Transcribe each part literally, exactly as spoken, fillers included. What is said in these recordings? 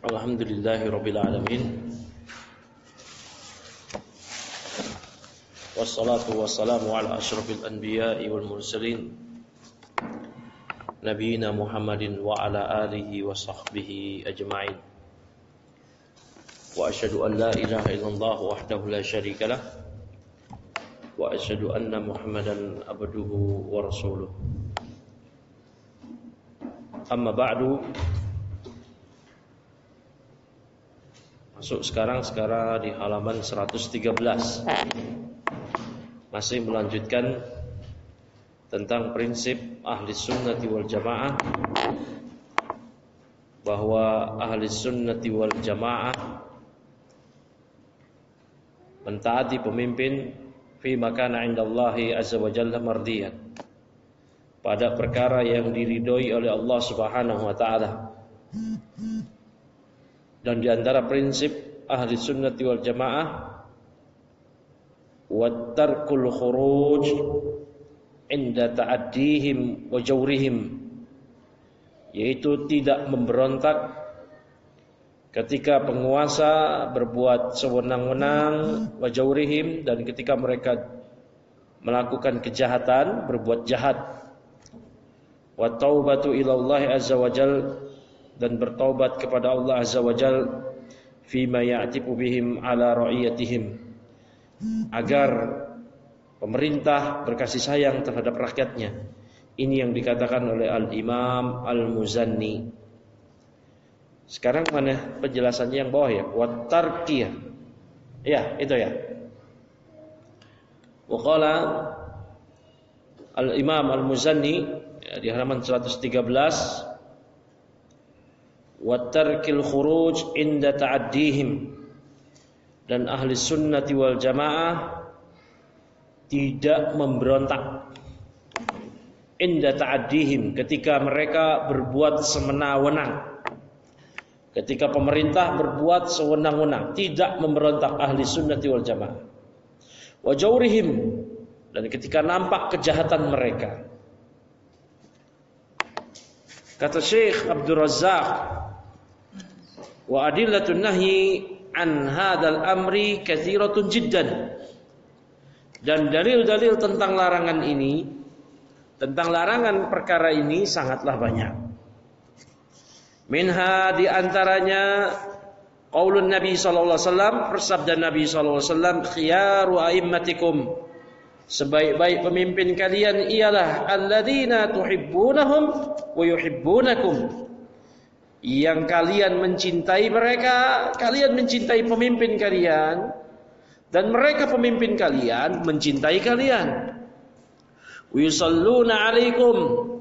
Alhamdulillahirabbil alamin. Wassalatu wassalamu ala asyrafil anbiya'i wal mursalin nabiyina Muhammadin wa ala alihi wa sahbihi ajma'in. Wa asyhadu an la ilaha illallah wahdahu la syarika lah wa asyhadu anna Muhammadan abduhu wa rasuluh. Amma ba'du. Masuk sekarang sekarang di halaman seratus tiga belas. Masih melanjutkan tentang prinsip ahli sunnati wal jamaah, bahwa ahli sunnati wal jamaah mentaati pemimpin fi makana indallahi azza wa jalla mardiyan, pada perkara yang diridhoi oleh Allah Subhanahu wa taala. Dan di antara prinsip ahli sunnati wal jamaah wa tarkul khuruj inda ta'addihim wa jawrihim, yaitu tidak memberontak ketika penguasa berbuat sewenang-wenang, wa jawrihim, dan ketika mereka melakukan kejahatan, berbuat jahat, wa taubatu ilallahi azza wa jal, dan bertaubat kepada Allah azza wa jal, fima ya'tifu bihim ala ra'iyatihim, agar pemerintah berkasih sayang terhadap rakyatnya. Ini yang dikatakan oleh Al-Imam Al-Muzanni. Sekarang mana penjelasannya yang bawah ya? Wa tarkiyah. Ya, itu ya. Wa qala Al-Imam Al-Muzanni ya, di halaman seratus tiga belas, wa tarkil khuruj inda ta'addihim, dan ahli sunnati wal jamaah tidak memberontak inda ta'addihim, ketika mereka berbuat semena-wenang, ketika pemerintah berbuat sewenang-wenang, tidak memberontak ahli sunnati wal jamaah. Wa jawrihim, dan ketika nampak kejahatan mereka. Kata Syekh Abdul Razzaq, wa adillatun nahyi an hadzal amri katsiratun jiddan, dan dalil-dalil tentang larangan ini, tentang larangan perkara ini sangatlah banyak. Minha, di antaranya qaulun Nabi sallallahu alaihi wasallam, bersabda Nabi sallallahu alaihi wasallam, khiyaru a'immatikum, sebaik-baik pemimpin kalian ialah alladzina tuhibbunahum wa yuhibbunakum, yang kalian mencintai mereka, kalian mencintai pemimpin kalian, dan mereka pemimpin kalian mencintai kalian. Yusalluna alaikum,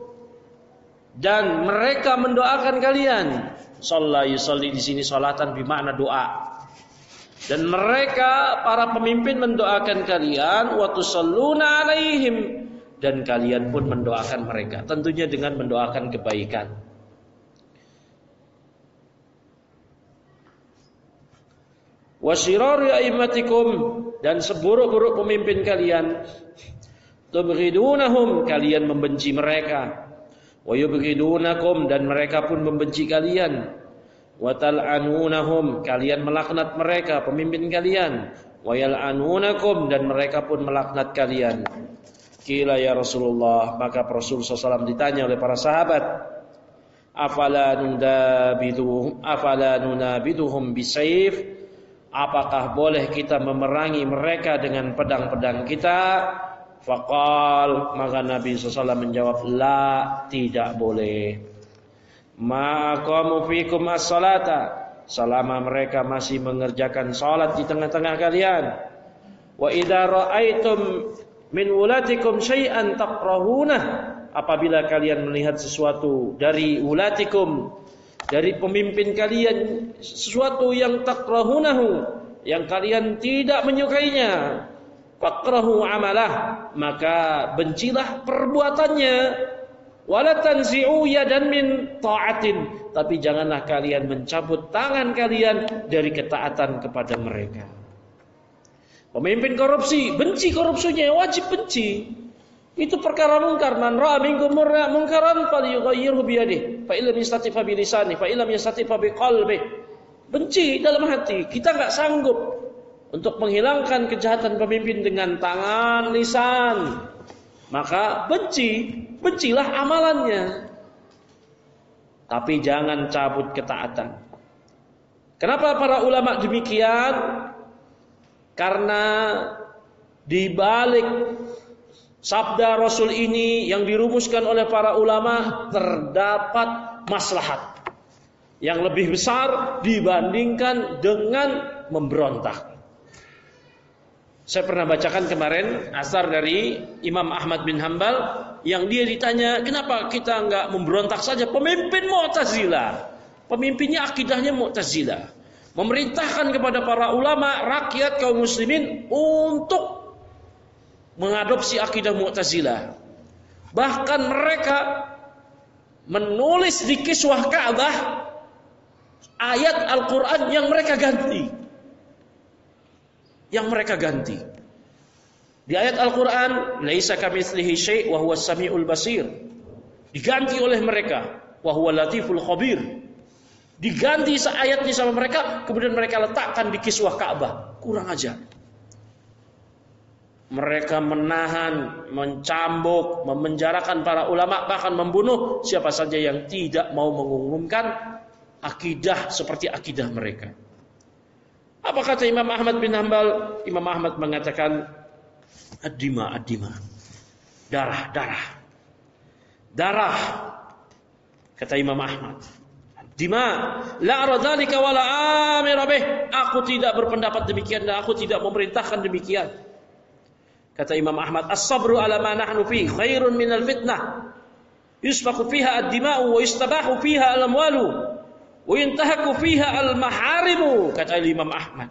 dan mereka mendoakan kalian. Shalla yusalli di sini salatan bermakna doa. Dan mereka para pemimpin mendoakan kalian, wa tusalluna alaihim, dan kalian pun mendoakan mereka, tentunya dengan mendoakan kebaikan. Wasyirari a'immatikum, dan seburuk-buruk pemimpin kalian, tubghidunahum, kalian membenci mereka, wa yubghidunakum, dan mereka pun membenci kalian, wa tal'anunahum, kalian melaknat mereka pemimpin kalian, wa yal'anunakum, dan mereka pun melaknat kalian. Qila ya Rasulullah, maka Rasul sallallahu alaihi wasallam ditanya oleh para sahabat, afala nunabiduhum afala nunabiduhum bisayf, apakah boleh kita memerangi mereka dengan pedang-pedang kita? Faqal, maka Nabi sallallahu alaihi wasallam menjawab, la, tidak boleh. Ma aqamu fikum as-salata, selama mereka masih mengerjakan salat di tengah-tengah kalian. Wa idza ra'aitum min wulatikum syai'an takrahunah, apabila kalian melihat sesuatu dari wulatikum, dari pemimpin kalian, sesuatu yang takrahunahu, yang kalian tidak menyukainya, fakrahu amalah, maka bencilah perbuatannya. Wala tanzi'u yadan min ta'atin, tapi janganlah kalian mencabut tangan kalian dari ketaatan kepada mereka. Pemimpin korupsi, benci korupsinya, wajib benci. Itu perkara mungkar. Man ra'a minkum munkaran falyughayyirhu bi yadihi, fa illam yastati' fa bi lisanihi, fa illam yastati' fa bi qalbihi. Benci dalam hati. Kita nggak sanggup untuk menghilangkan kejahatan pemimpin dengan tangan, lisan. Maka benci, bencilah amalannya. Tapi jangan cabut ketaatan. Kenapa para ulama demikian? Karena di balik sabda Rasul ini yang dirumuskan oleh para ulama terdapat maslahat yang lebih besar dibandingkan dengan memberontak. Saya pernah bacakan kemarin asar dari Imam Ahmad bin Hanbal yang dia ditanya, kenapa kita enggak memberontak saja? Pemimpin Mu'tazilah, pemimpinnya akidahnya Mu'tazilah, memerintahkan kepada para ulama, rakyat kaum muslimin untuk mengadopsi akidah Mu'tazilah. Bahkan mereka menulis di kiswah Ka'bah ayat Al-Quran yang mereka ganti. Yang mereka ganti. Di ayat Al-Quran, laisa kamitslihi syai' wa huwas samiul basir. Diganti oleh mereka, wa huwal latiful khabir. Diganti ayatnya sama mereka, kemudian mereka letakkan di kiswah Ka'bah. Kurang ajar. Mereka menahan, mencambuk, memenjarakan para ulama, bahkan membunuh siapa saja yang tidak mau mengumumkan akidah seperti akidah mereka. Apa kata Imam Ahmad bin Hanbal? Imam Ahmad mengatakan ad-dima, ad-dima. Darah, darah. Darah. Kata Imam Ahmad. Ad-dima. La ara dzalika wa la amira bih. Aku tidak berpendapat demikian dan aku tidak memerintahkan demikian. Kata Imam Ahmad, as-sabru ala ma nahnu fi khairun minal fitnah. Yusfaqu fiha ad-dima'u wa yustabahu fiha al-amwalu. Wa yantahaku fiha al-maharimu, kata Imam Ahmad.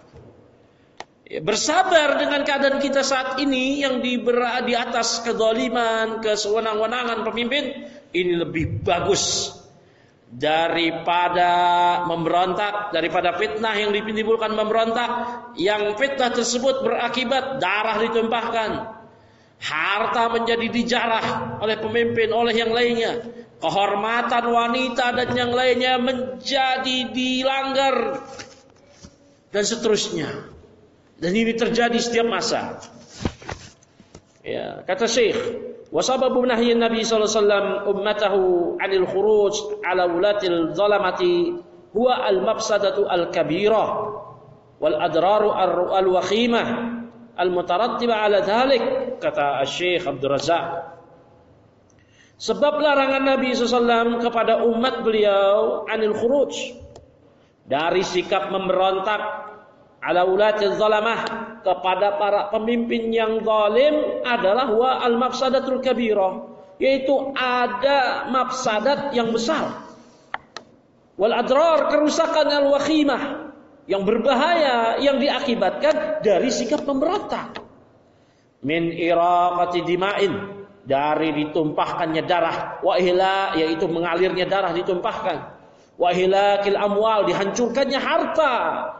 Bersabar dengan keadaan kita saat ini yang di, di atas kezaliman, kesewenang-wenangan pemimpin, ini lebih bagus daripada memberontak, daripada fitnah yang ditimbulkan memberontak, yang fitnah tersebut berakibat darah ditumpahkan, harta menjadi dijarah oleh pemimpin, oleh yang lainnya, kehormatan wanita dan yang lainnya menjadi dilanggar, dan seterusnya. Dan ini terjadi setiap masa. Ya, kata Syekh, wa sababu nahyin Nabi sallallahu alaihi wasallam ummatahu 'anil khuruj 'ala wulatil zalamati huwa al-mafsadatu al-kabirah wal adraru al-wakhimah al-mutarattibah 'ala dhalik, kata Syekh Abdul Razak. Sebab larangan Nabi sallallahu alaihi wasallam kepada umat beliau 'anil khuruj, dari sikap memberontak, ala ulatil zalamah, kepada para pemimpin yang zalim, adalah wa al mafsadatul kabirah, yaitu ada mafsadat yang besar, wal adrar, kerusakan al wakhimah, yang berbahaya yang diakibatkan dari sikap memberontak, min iraqati dima'in, dari ditumpahkannya darah, wa ihla, yaitu mengalirnya darah ditumpahkan, wa ihlakil amwal, dihancurkannya harta,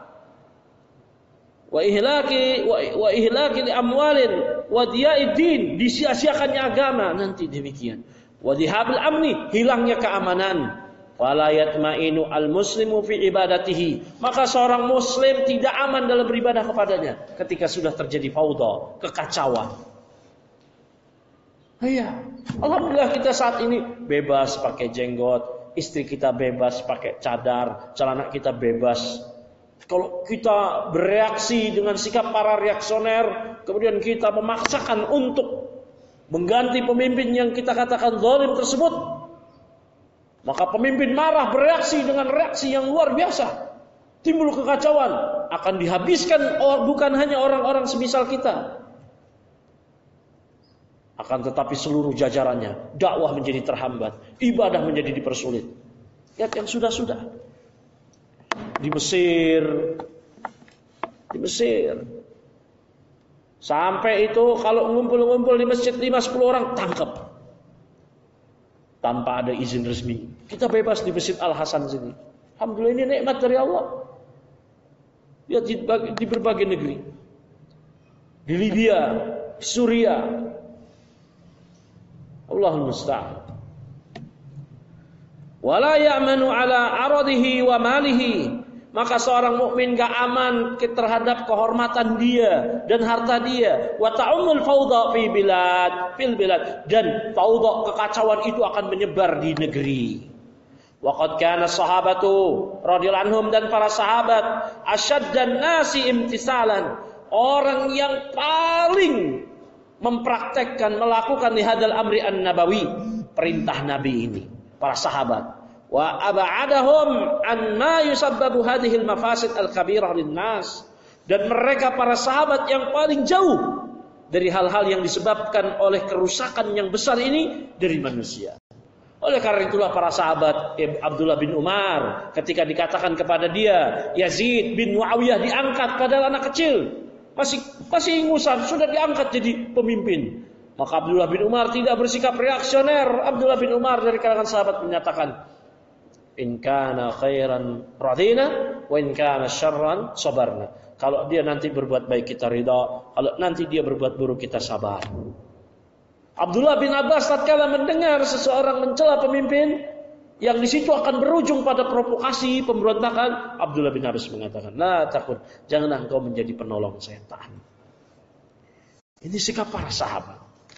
wa ihlaki wa ihlaki amwalin wa diyaidin, disia-siakannya agama nanti demikian, wa dihabil amni, hilangnya keamanan, fala yatma'inu al muslimu fi ibadatihi, maka seorang muslim tidak aman dalam beribadah kepadanya ketika sudah terjadi fauda, kekacauan. Iya, alhamdulillah kita saat ini bebas pakai jenggot, istri kita bebas pakai cadar, celana kita bebas. Kalau kita bereaksi dengan sikap para reaksioner, kemudian kita memaksakan untuk mengganti pemimpin yang kita katakan zalim tersebut, maka pemimpin marah, bereaksi dengan reaksi yang luar biasa, timbul kekacauan, akan dihabiskan bukan hanya orang-orang semisal kita, akan tetapi seluruh jajarannya. Dakwah menjadi terhambat, ibadah menjadi dipersulit. Lihat yang sudah-sudah di Mesir, di Mesir, sampai itu kalau ngumpul-ngumpul di masjid lima sepuluh orang tangkap tanpa ada izin resmi. Kita bebas di Masjid Al Hasan sini. Alhamdulillah, ini nikmat dari Allah. Lihat di, di berbagai negeri, di Libya, di Suria, Allahul musta'an. Wala ya'manu ala aradihi wa malihi, maka seorang mukmin gak aman terhadap kehormatan dia dan harta dia. Wa ta'umul fawda fi bilad fil bilad, dan fawda, kekacauan itu akan menyebar di negeri. Wa qad kana sahabatu radhiyallahu anhum, dan para sahabat asyaddan nasi imtisalan, orang yang paling mempraktekkan, melakukan lihadal amri an-nabawi, perintah Nabi ini, para sahabat. Wa ab'adahum an ma yusabbabu hadhil mafasid al-kabirah linnas, dan mereka para sahabat yang paling jauh dari hal-hal yang disebabkan oleh kerusakan yang besar ini dari manusia. Oleh karena itulah para sahabat, Abdullah bin Umar ketika dikatakan kepada dia Yazid bin Muawiyah diangkat padahal anak kecil, masih masih ingusan, sudah diangkat jadi pemimpin, maka Abdullah bin Umar tidak bersikap reaksioner. Abdullah bin Umar dari kalangan sahabat menyatakan, in kana khairan radina wa in kana syarran sabarna. Kalau dia nanti berbuat baik kita ridha, kalau nanti dia berbuat buruk kita sabar. Abdullah bin Abbas tatkala mendengar seseorang mencela pemimpin yang di situ akan berujung pada provokasi pemberontakan, Abdullah bin Abbas mengatakan, la takut, janganlah engkau menjadi penolong setan. Ini sikap para sahabat.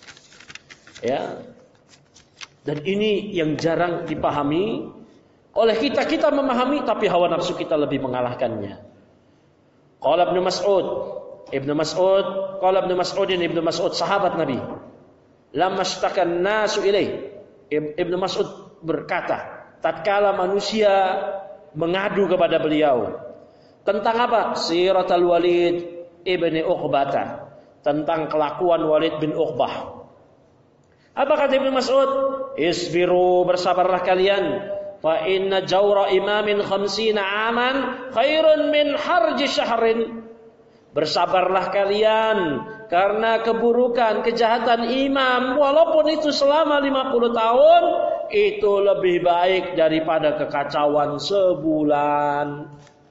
Ya. Dan ini yang jarang dipahami oleh kita. Kita memahami, tapi hawa nafsu kita lebih mengalahkannya. Qala Ibnu Mas'ud, Ibnu Mas'ud, qala Ibnu Mas'udin, Ibnu Mas'ud sahabat Nabi. Lamma shtakan nasu ilaih. Ibnu Mas'ud berkata, tatkala manusia mengadu kepada beliau tentang apa? Siratul Walid ibni Uqbah, tentang kelakuan Walid bin Uqbah. Apa kata Ibnu Mas'ud? Isbiru, bersabarlah kalian. Fa inna jawra imamin khamsina aman khairun min harji syahrin. Bersabarlah kalian karena keburukan, kejahatan imam, walaupun itu selama lima puluh tahun, itu lebih baik daripada kekacauan sebulan.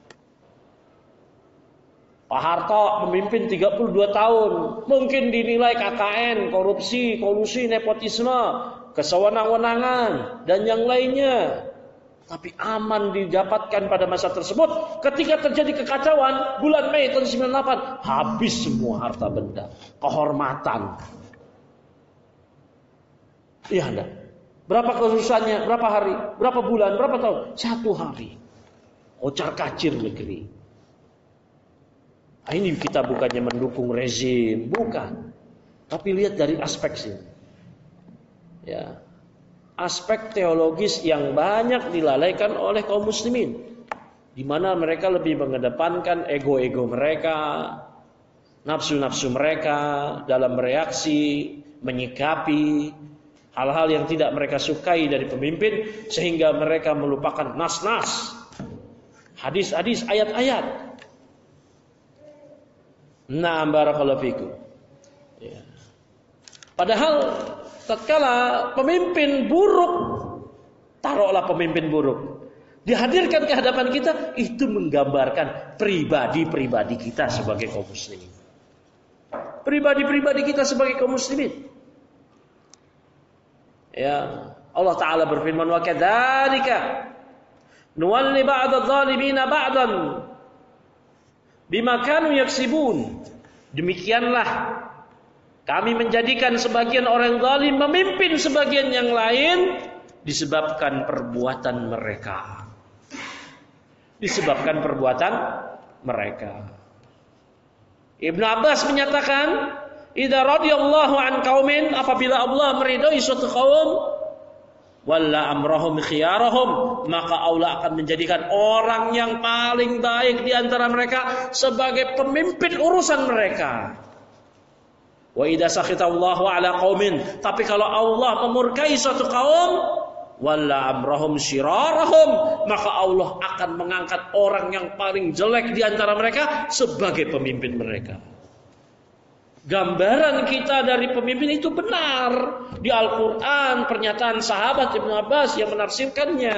Pak Harto memimpin tiga puluh dua tahun, mungkin dinilai K K N, korupsi, kolusi, nepotisme, kesewenang-wenangan, dan yang lainnya. Tapi aman didapatkan pada masa tersebut. Ketika terjadi kekacauan bulan Mei tahun sembilan puluh delapan, habis semua harta benda, kehormatan. Iya enggak? Berapa kerusuhannya? Berapa hari? Berapa bulan? Berapa tahun? Satu hari. Ocar kacir negeri. Nah, ini kita bukannya mendukung rezim, bukan. Tapi lihat dari aspek sini. Ya. Aspek teologis yang banyak dilalaikan oleh kaum muslimin, di mana mereka lebih mengedepankan ego-ego mereka, nafsu-nafsu mereka dalam bereaksi, menyikapi hal-hal yang tidak mereka sukai dari pemimpin, sehingga mereka melupakan nas-nas, hadis-hadis, ayat-ayat. Na'am barakallahu fikum. Ya. Padahal tatkala pemimpin buruk, taruhlah pemimpin buruk, dihadirkan ke hadapan kita, itu menggambarkan pribadi-pribadi kita sebagai kaum muslimin. Pribadi-pribadi kita sebagai kaum muslimin. Ya, Allah Ta'ala berfirman, wa kadzalika nuwalli ba'dadh dhalimina ba'dan bima kanu yaksibun. Demikianlah kami menjadikan sebagian orang zalim memimpin sebagian yang lain disebabkan perbuatan mereka. Disebabkan perbuatan mereka. Ibnu Abbas menyatakan, idza radiyallahu an qaumin, apabila Allah meridhai suatu kaum, walla amrahum khiyarahum, maka Allah akan menjadikan orang yang paling baik di antara mereka sebagai pemimpin urusan mereka. Wa idza sakhitallahu ala qaumin, tapi kalau Allah memurkai suatu kaum, walla amrahum syirarahum, maka Allah akan mengangkat orang yang paling jelek di antara mereka sebagai pemimpin mereka. Gambaran kita dari pemimpin itu benar. Di Al-Quran, pernyataan sahabat Ibnu Abbas yang menafsirkannya.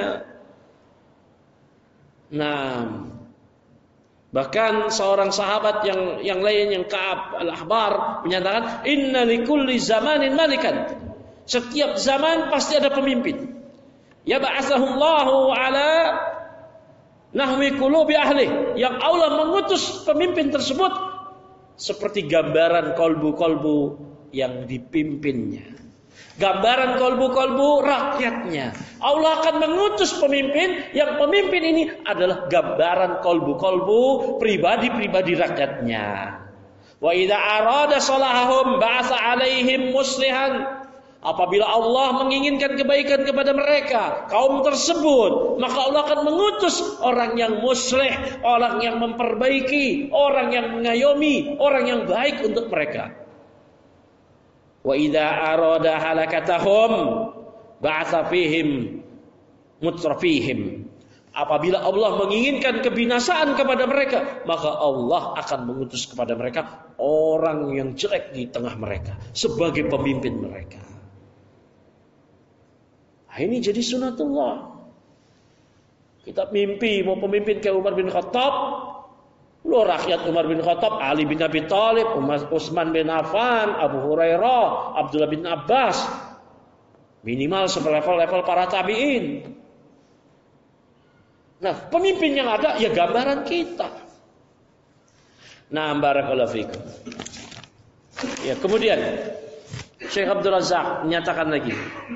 Nah, bahkan seorang sahabat yang yang lain, yang Ka'ab al-Ahbar, menyatakan, inna likulli zamanin malikan. Setiap zaman pasti ada pemimpin. Ya ba'athahullahu ala nahwi qulubi ahli, yang Allah mengutus pemimpin tersebut seperti gambaran kolbu-kolbu yang dipimpinnya. Gambaran kolbu-kolbu rakyatnya. Allah akan mengutus pemimpin yang pemimpin ini adalah gambaran kolbu-kolbu pribadi-pribadi rakyatnya. Wa idza arada salahahum ba'atsa 'alaihim muslihan. Apabila Allah menginginkan kebaikan kepada mereka, kaum tersebut, maka Allah akan mengutus orang yang muslih, orang yang memperbaiki, orang yang mengayomi, orang yang baik untuk mereka. Wa idza arada halakatahum ba'atsa fihim mutrafihim. Apabila Allah menginginkan kebinasaan kepada mereka, maka Allah akan mengutus kepada mereka orang yang jelek di tengah mereka sebagai pemimpin mereka. Nah, ini jadi sunatullah. Kita mimpi mau pemimpin kayak Umar bin Khattab. Lo rakyat Umar bin Khattab, Ali bin Abi Thalib, Utsman bin Affan, Abu Hurairah, Abdullah bin Abbas. Minimal selevel-level para tabi'in. Nah, pemimpin yang ada ya gambaran kita. Nah, barakallahu fikum. Ya, kemudian Syekh Abdul Razak menyatakan lagi.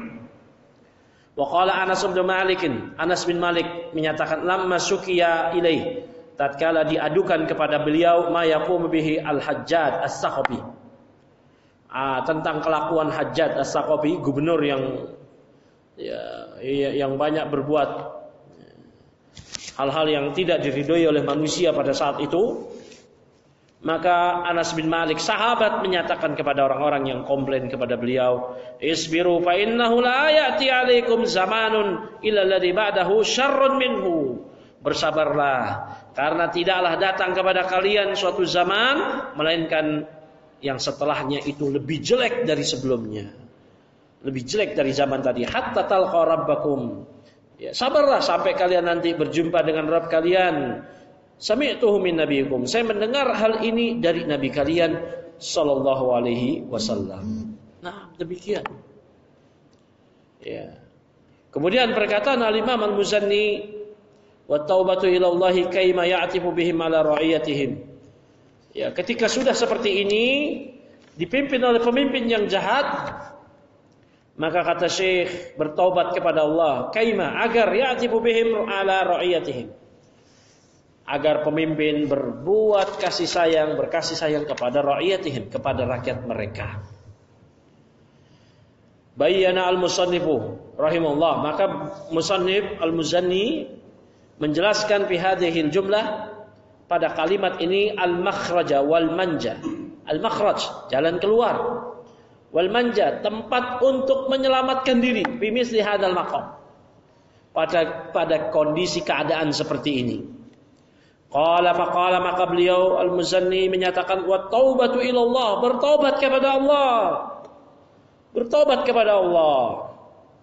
Wa qala Anas bin Malik, Anas bin Malik menyatakan lamma syukiya ilaih, tatkala diadukan kepada beliau ma yaqumu bihi al-Hajjaj as-Saqafi. Ah, tentang kelakuan Hajjaj as-Saqafi, gubernur yang ya, yang banyak berbuat hal-hal yang tidak diridhoi oleh manusia pada saat itu. Maka Anas bin Malik sahabat menyatakan kepada orang-orang yang komplain kepada beliau, isbiru fa innahu la ya'ti 'alaikum zamanun illa alladhi ba'dahu syarrun minhu. Bersabarlah, karena tidaklah datang kepada kalian suatu zaman melainkan yang setelahnya itu lebih jelek dari sebelumnya, lebih jelek dari zaman tadi. Hatta talqa rabbakum. Ya, sabarlah sampai kalian nanti berjumpa dengan Rabb kalian. Sami'tuhu min nabiyikum. Saya mendengar hal ini dari nabi kalian sallallahu alaihi wasallam. Nah, demikian. Ya. Kemudian perkataan Al-Imam Al-Muzanni, wa taubatu ila Allahi kaima ya'tifu bihim ala ra'iyatihim. Ya, ketika sudah seperti ini dipimpin oleh pemimpin yang jahat, maka kata Syekh, bertaubat kepada Allah kaima, agar ya'tifu bihim ala ra'iyatihim, agar pemimpin berbuat kasih sayang, berkasih sayang kepada ra'iyatihim, kepada rakyat mereka. Bayyana al-musannifu rahimahullah, maka musannif Al-Muzanni menjelaskan fi hadhil jumlah, pada kalimat ini, al-makhraja wal manja. Al-makhraj, jalan keluar. Wal manja, tempat untuk menyelamatkan diri fi misli hadzal maqam, pada pada kondisi keadaan seperti ini. Qala faqala, maka beliau Al-Muzanni menyatakan, wa taubatu ilallah, bertaubat kepada Allah. Bertaubat kepada Allah.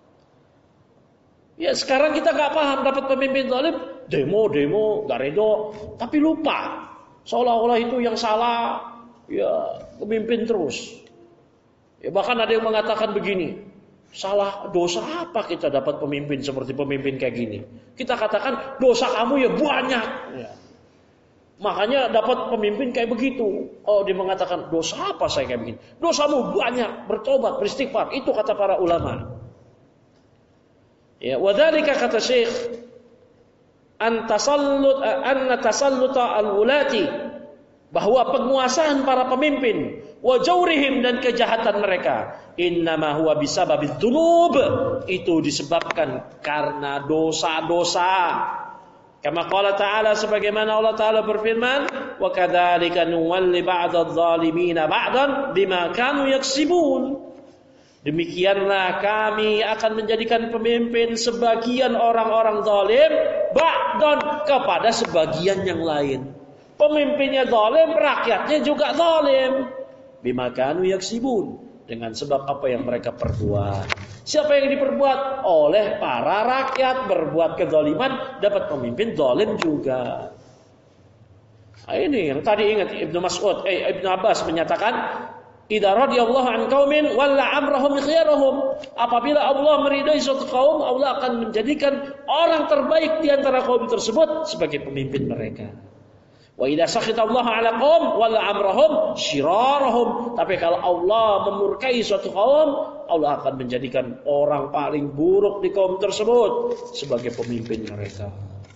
Ya, sekarang kita gak paham, dapat pemimpin zalim, demo-demo, gak redo, tapi lupa. Seolah-olah itu yang salah, ya pemimpin terus. Ya, bahkan ada yang mengatakan begini, salah dosa apa kita dapat pemimpin seperti pemimpin kayak gini? Kita katakan dosa kamu ya banyak. Ya. Makanya dapat pemimpin kayak begitu. Oh, dia mengatakan dosa apa saya kayak begini? Dosamu banyak, bertobat, beristighfar. Itu kata para ulama. Ya, wadzalika kata Syekh, an tasallut an tasalluta al-ulati, bahwa penguasaan para pemimpin, wa jawrihim, dan kejahatan mereka, innama huwa bisababiz dzunub, itu disebabkan karena dosa-dosa. Kama qala ta'ala, sebagaimana Allah Ta'ala berfirman, wa kadzalika nuwalli ba'dadz zalimina ba'dan bima kanu yaksibun. Demikianlah kami akan menjadikan pemimpin sebagian orang-orang zalim ba'dan, kepada sebagian yang lain. Pemimpinnya zalim, rakyatnya juga zalim. Bima kanu yaksibun, dengan sebab apa yang mereka perbuat. Siapa yang diperbuat? Oleh para rakyat. Berbuat kezaliman, dapat pemimpin zalim juga. Nah, ini yang tadi ingat Ibnu Mas'ud, eh, Ibnu Abbas menyatakan, Idza radiyallahu an qaumin walla amrahum khiyarahum. Apabila Allah meridai suatu kaum, Allah akan menjadikan orang terbaik di antara kaum tersebut sebagai pemimpin mereka. Wa idza sakhita Allah ala qaum walla amrahum syirarahum. Tapi kalau Allah memurkai suatu kaum, Allah akan menjadikan orang paling buruk di kaum tersebut sebagai pemimpin mereka.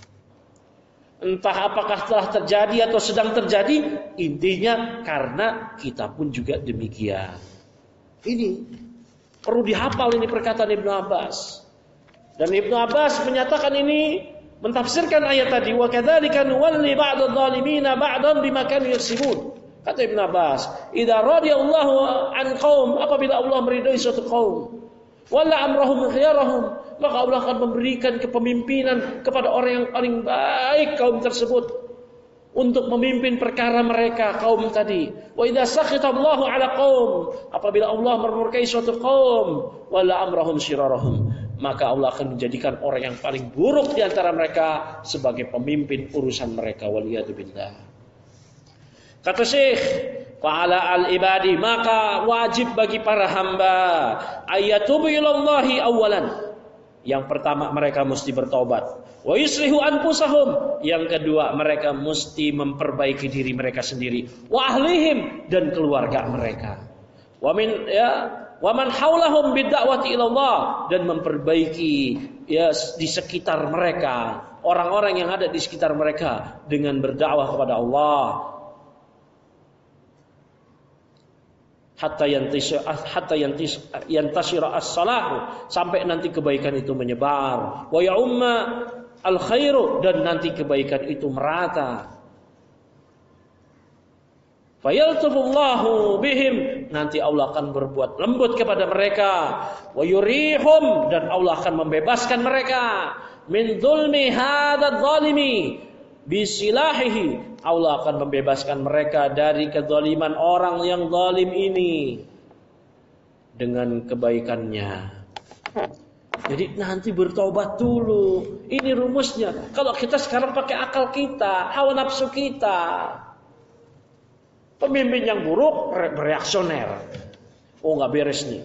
Entah apakah telah terjadi atau sedang terjadi, intinya karena kita pun juga demikian. Ini perlu dihafal ini perkataan Ibnu Abbas. Dan Ibnu Abbas menyatakan ini, mentafsirkan ayat tadi, wa kadzalika nuwalli ba'dadh dhalimina ba'dan bima kanu yaksibun. Kata Ibnu Abbas, idza radiyallahu an qaum, apabila Allah meridai suatu kaum, walla amrahum khiyarahum, maka Allah akan memberikan kepemimpinan kepada orang yang paling baik kaum tersebut untuk memimpin perkara mereka kaum tadi. Wa idza sakhita Allahu ala qaum, apabila Allah memurkai suatu kaum, walla amrahum syirarahum, maka Allah akan menjadikan orang yang paling buruk di antara mereka sebagai pemimpin urusan mereka. Waliyadzubillah. Kata Syekh, fa'ala al-ibadi, maka wajib bagi para hamba ayatubu ilallahi awalan. Yang pertama, mereka mesti bertobat. Wa yuslihu anfusahum. Yang kedua, mereka mesti memperbaiki diri mereka sendiri. Wa ahlihim, dan keluarga mereka. Wa min ya wa man haulahum bidda'wati ilallah, dan memperbaiki ya di sekitar mereka, orang-orang yang ada di sekitar mereka dengan berdakwah kepada Allah. Hatta yantis hatta yantis yantasira as-salahu, sampai nanti kebaikan itu menyebar. Wa ya'umma al-khairu, dan nanti kebaikan itu merata. Fayaltufullahu bihim, nanti Allah akan berbuat lembut kepada mereka. Wa yurihum, dan Allah akan membebaskan mereka min dzulmi hadzal zalimi bisilahihi. Allah akan membebaskan mereka dari kezaliman orang yang zalim ini dengan kebaikannya. Jadi nanti bertobat dulu. Ini rumusnya. Kalau kita sekarang pakai akal kita, hawa nafsu kita, pemimpin yang buruk bereaksioner. Oh, nggak beres nih.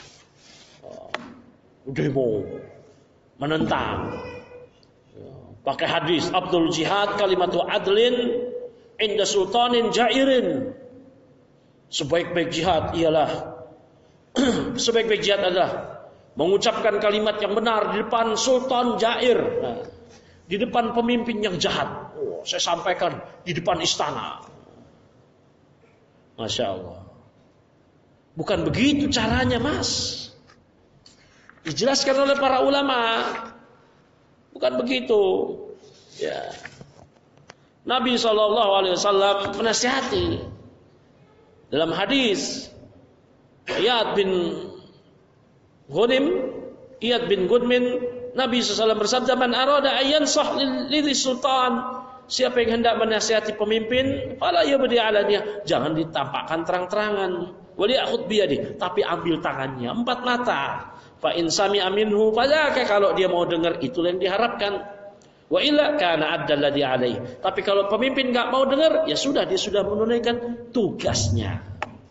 Demo, menentang. Pakai hadis Abdul Jihad kalimatu adlin inda sultanin jairin. Sebaik-baik jihad ialah sebaik-baik jihad adalah mengucapkan kalimat yang benar di depan sultan jair, nah, di depan pemimpin yang jahat. Oh, saya sampaikan di depan istana. Masya Allah. Bukan begitu caranya, Mas. Dijelaskan oleh para ulama. Bukan begitu. Ya. Nabi shallallahu alaihi wasallam menasihati dalam hadis Iyad bin Ghunim, Iyad bin Gudmin, Nabi shallallahu alaihi wasallam bersabda, "Man arada ayyan sah lil sultan." Siapa yang hendak menasihati pemimpin, fala yubdi alaniyah, jangan ditampakkan terang-terangan. Wali akhud biyadi, tapi ambil tangannya, empat mata. Fa in sami'a minhu fadzaka, kalau dia mau dengar itulah yang diharapkan. Wa illa kana addalladhi alaihi. Tapi kalau pemimpin enggak mau dengar, ya sudah, dia sudah menunaikan tugasnya.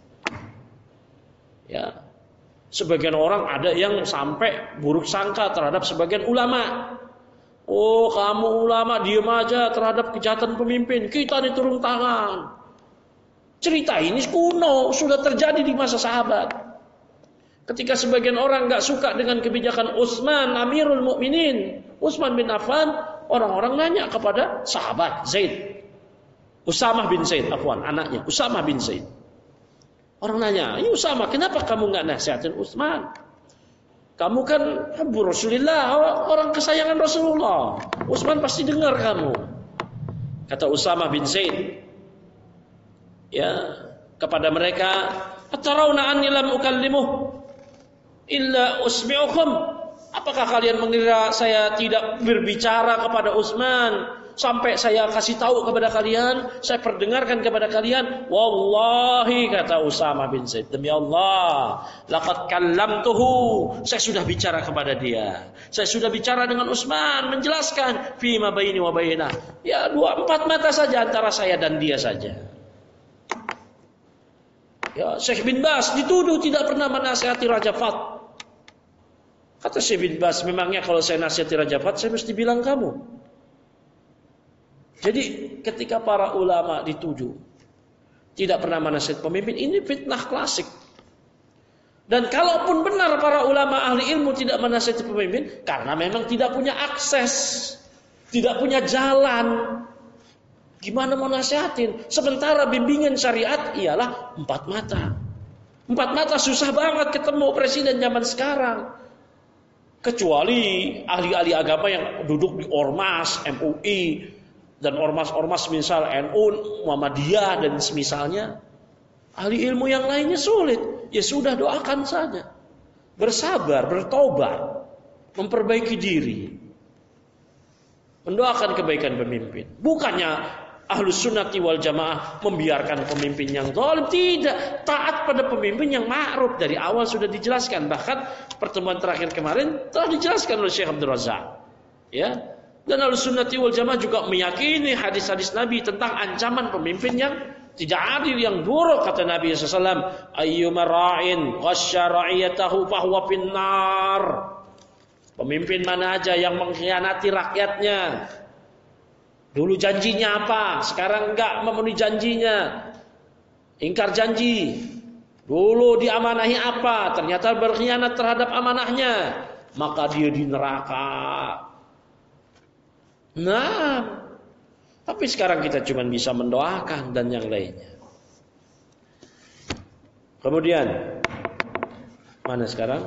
Ya. Sebagian orang ada yang sampai buruk sangka terhadap sebagian ulama. Oh, kamu ulama diam aja terhadap kejahatan pemimpin, kita diturun tangan. Cerita ini kuno, sudah terjadi di masa sahabat. Ketika sebagian orang enggak suka dengan kebijakan Utsman Amirul Mukminin, Utsman bin Affan, orang-orang nanya kepada sahabat Zaid, Usamah bin Zaid, afwan, anaknya Usamah bin Zaid. Orang nanya, "Ya Usamah, kenapa kamu enggak nasihatin Utsman? Kamu kan Abu Rasulullah, orang kesayangan Rasulullah. Utsman pasti dengar kamu." Kata Usamah bin Zaid, ya, kepada mereka, "Atarawna anni lam ukallimuh illa usmi'ukum." Apakah kalian mengira saya tidak berbicara kepada Utsman sampai saya kasih tahu kepada kalian, saya perdengarkan kepada kalian? Wallahi, kata Usamah bin Zaid, demi Allah, laqad kallamtuhu, saya sudah bicara kepada dia. Saya sudah bicara dengan Utsman, menjelaskan fi ma baini wa bainah. Ya, dua empat mata saja antara saya dan dia saja. Ya, Syekh bin Bas dituduh tidak pernah menasihati Raja Fat. Kata Syekh bin Bas, memangnya kalau saya nasihati Raja Fat, saya mesti bilang kamu. Jadi ketika para ulama dituduh tidak pernah menasihati pemimpin, ini fitnah klasik. Dan kalaupun benar para ulama ahli ilmu tidak menasihati pemimpin, karena memang tidak punya akses, tidak punya jalan. Gimana mau nasihatin? Sementara bimbingan syariat ialah empat mata. Empat mata susah banget ketemu presiden zaman sekarang. Kecuali ahli-ahli agama yang duduk di Ormas, M U I, dan ormas-ormas misal N U, Muhammadiyah dan semisalnya. Ahli ilmu yang lainnya sulit. Ya sudah, doakan saja. Bersabar, bertobat, memperbaiki diri. Mendoakan kebaikan pemimpin. Bukannya Ahlus Sunnati wal Jamaah membiarkan pemimpin yang zalim. Tidak. Taat pada pemimpin yang ma'ruf. Dari awal sudah dijelaskan. Bahkan pertemuan terakhir kemarin telah dijelaskan oleh Syekh Abdul Razak. Ya. Dan Ahlus Sunnati wal Jamaah juga meyakini hadis-hadis Nabi tentang ancaman pemimpin yang tidak adil, yang buruk. Kata Nabi shallallahu alaihi wasallam, ayyuma ra'in ghasya ra'iyatahu fahuwa finnar. Pemimpin mana aja yang mengkhianati rakyatnya, dulu janjinya apa, sekarang enggak memenuhi janjinya, ingkar janji. Dulu diamanahi apa, ternyata berkhianat terhadap amanahnya, maka dia di neraka. Nah, tapi sekarang kita cuma bisa mendoakan dan yang lainnya. Kemudian mana sekarang?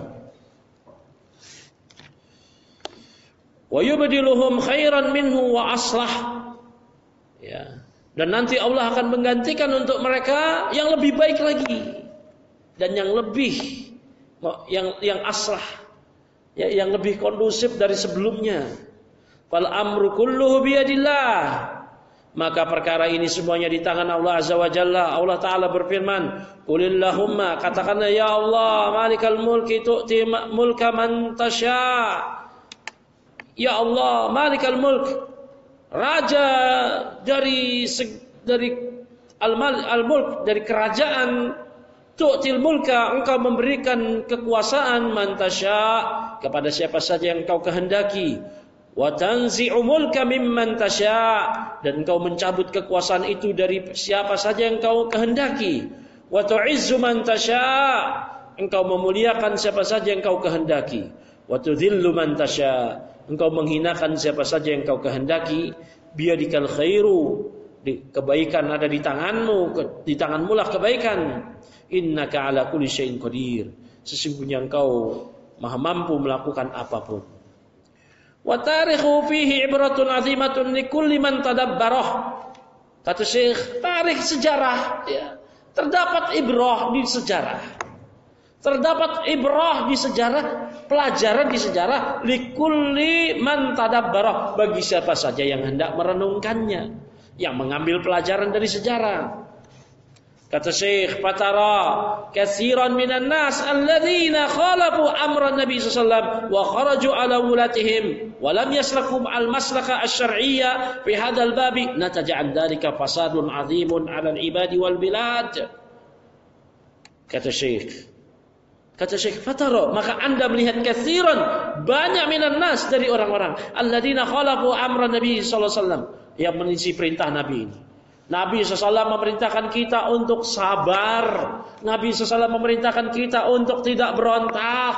Wa yubdiluhum khairan minhu wa aslah. Ya. Dan nanti Allah akan menggantikan untuk mereka yang lebih baik lagi dan yang lebih yang yang aslah, ya, yang lebih kondusif dari sebelumnya. Fal amru kulluhu biyadillah. Maka perkara ini semuanya di tangan Allah Azza wa Jalla. Allah Ta'ala berfirman, Qulillahumma, katakanlah ya Allah, Malikal mulki tu'ti mulka man tasya. Ya Allah, Malikal mulk, Raja dari dari al-mulk, dari kerajaan. Tu'til mulka, engkau memberikan kekuasaan man tasya, kepada siapa saja yang engkau kehendaki. Wa tanzi'u mulka mimman tasya, dan engkau mencabut kekuasaan itu dari siapa saja yang engkau kehendaki. Wa tu'izzu man tasya, engkau memuliakan siapa saja yang engkau kehendaki. Wa tudhillu man tasya, engkau menghinakan siapa saja yang engkau kehendaki. Biyadikal khairu, kebaikan ada di tanganmu, di tanganmu lah kebaikan. Innaka ala kulli syai'in qadir, sesungguhnya engkau maha mampu melakukan apapun. Wa tarikhu fihi ibratun azimatun likulli man tadabbarah. Kata Syekh, tarikh sejarah, ya, terdapat ibrah di sejarah. Terdapat ibrah di sejarah, pelajaran di sejarah likulli man tadabbarah, bagi siapa saja yang hendak merenungkannya, yang mengambil pelajaran dari sejarah. Kata Syekh, fatara katsiran minan nas alladzina khalafu amran Nabi sallallahu alaihi wasallam wa kharaju ala wulatihim wa lam yaslaku al-maslaka asy-syar'iyyah fi hadzal babi, nataja an dzalika fasadun 'azimun 'ala al-ibadi wal bilad. Kata Syekh, kata Syekh, fatara, maka Anda melihat katsiran, banyak minan nas, dari orang-orang alladzina khalafu amran Nabi sallallahu alaihi wasallam, yang menisi perintah Nabi ini. Nabi shallallahu alaihi wasallam memerintahkan kita untuk sabar. Nabi shallallahu alaihi wasallam memerintahkan kita untuk tidak berontak.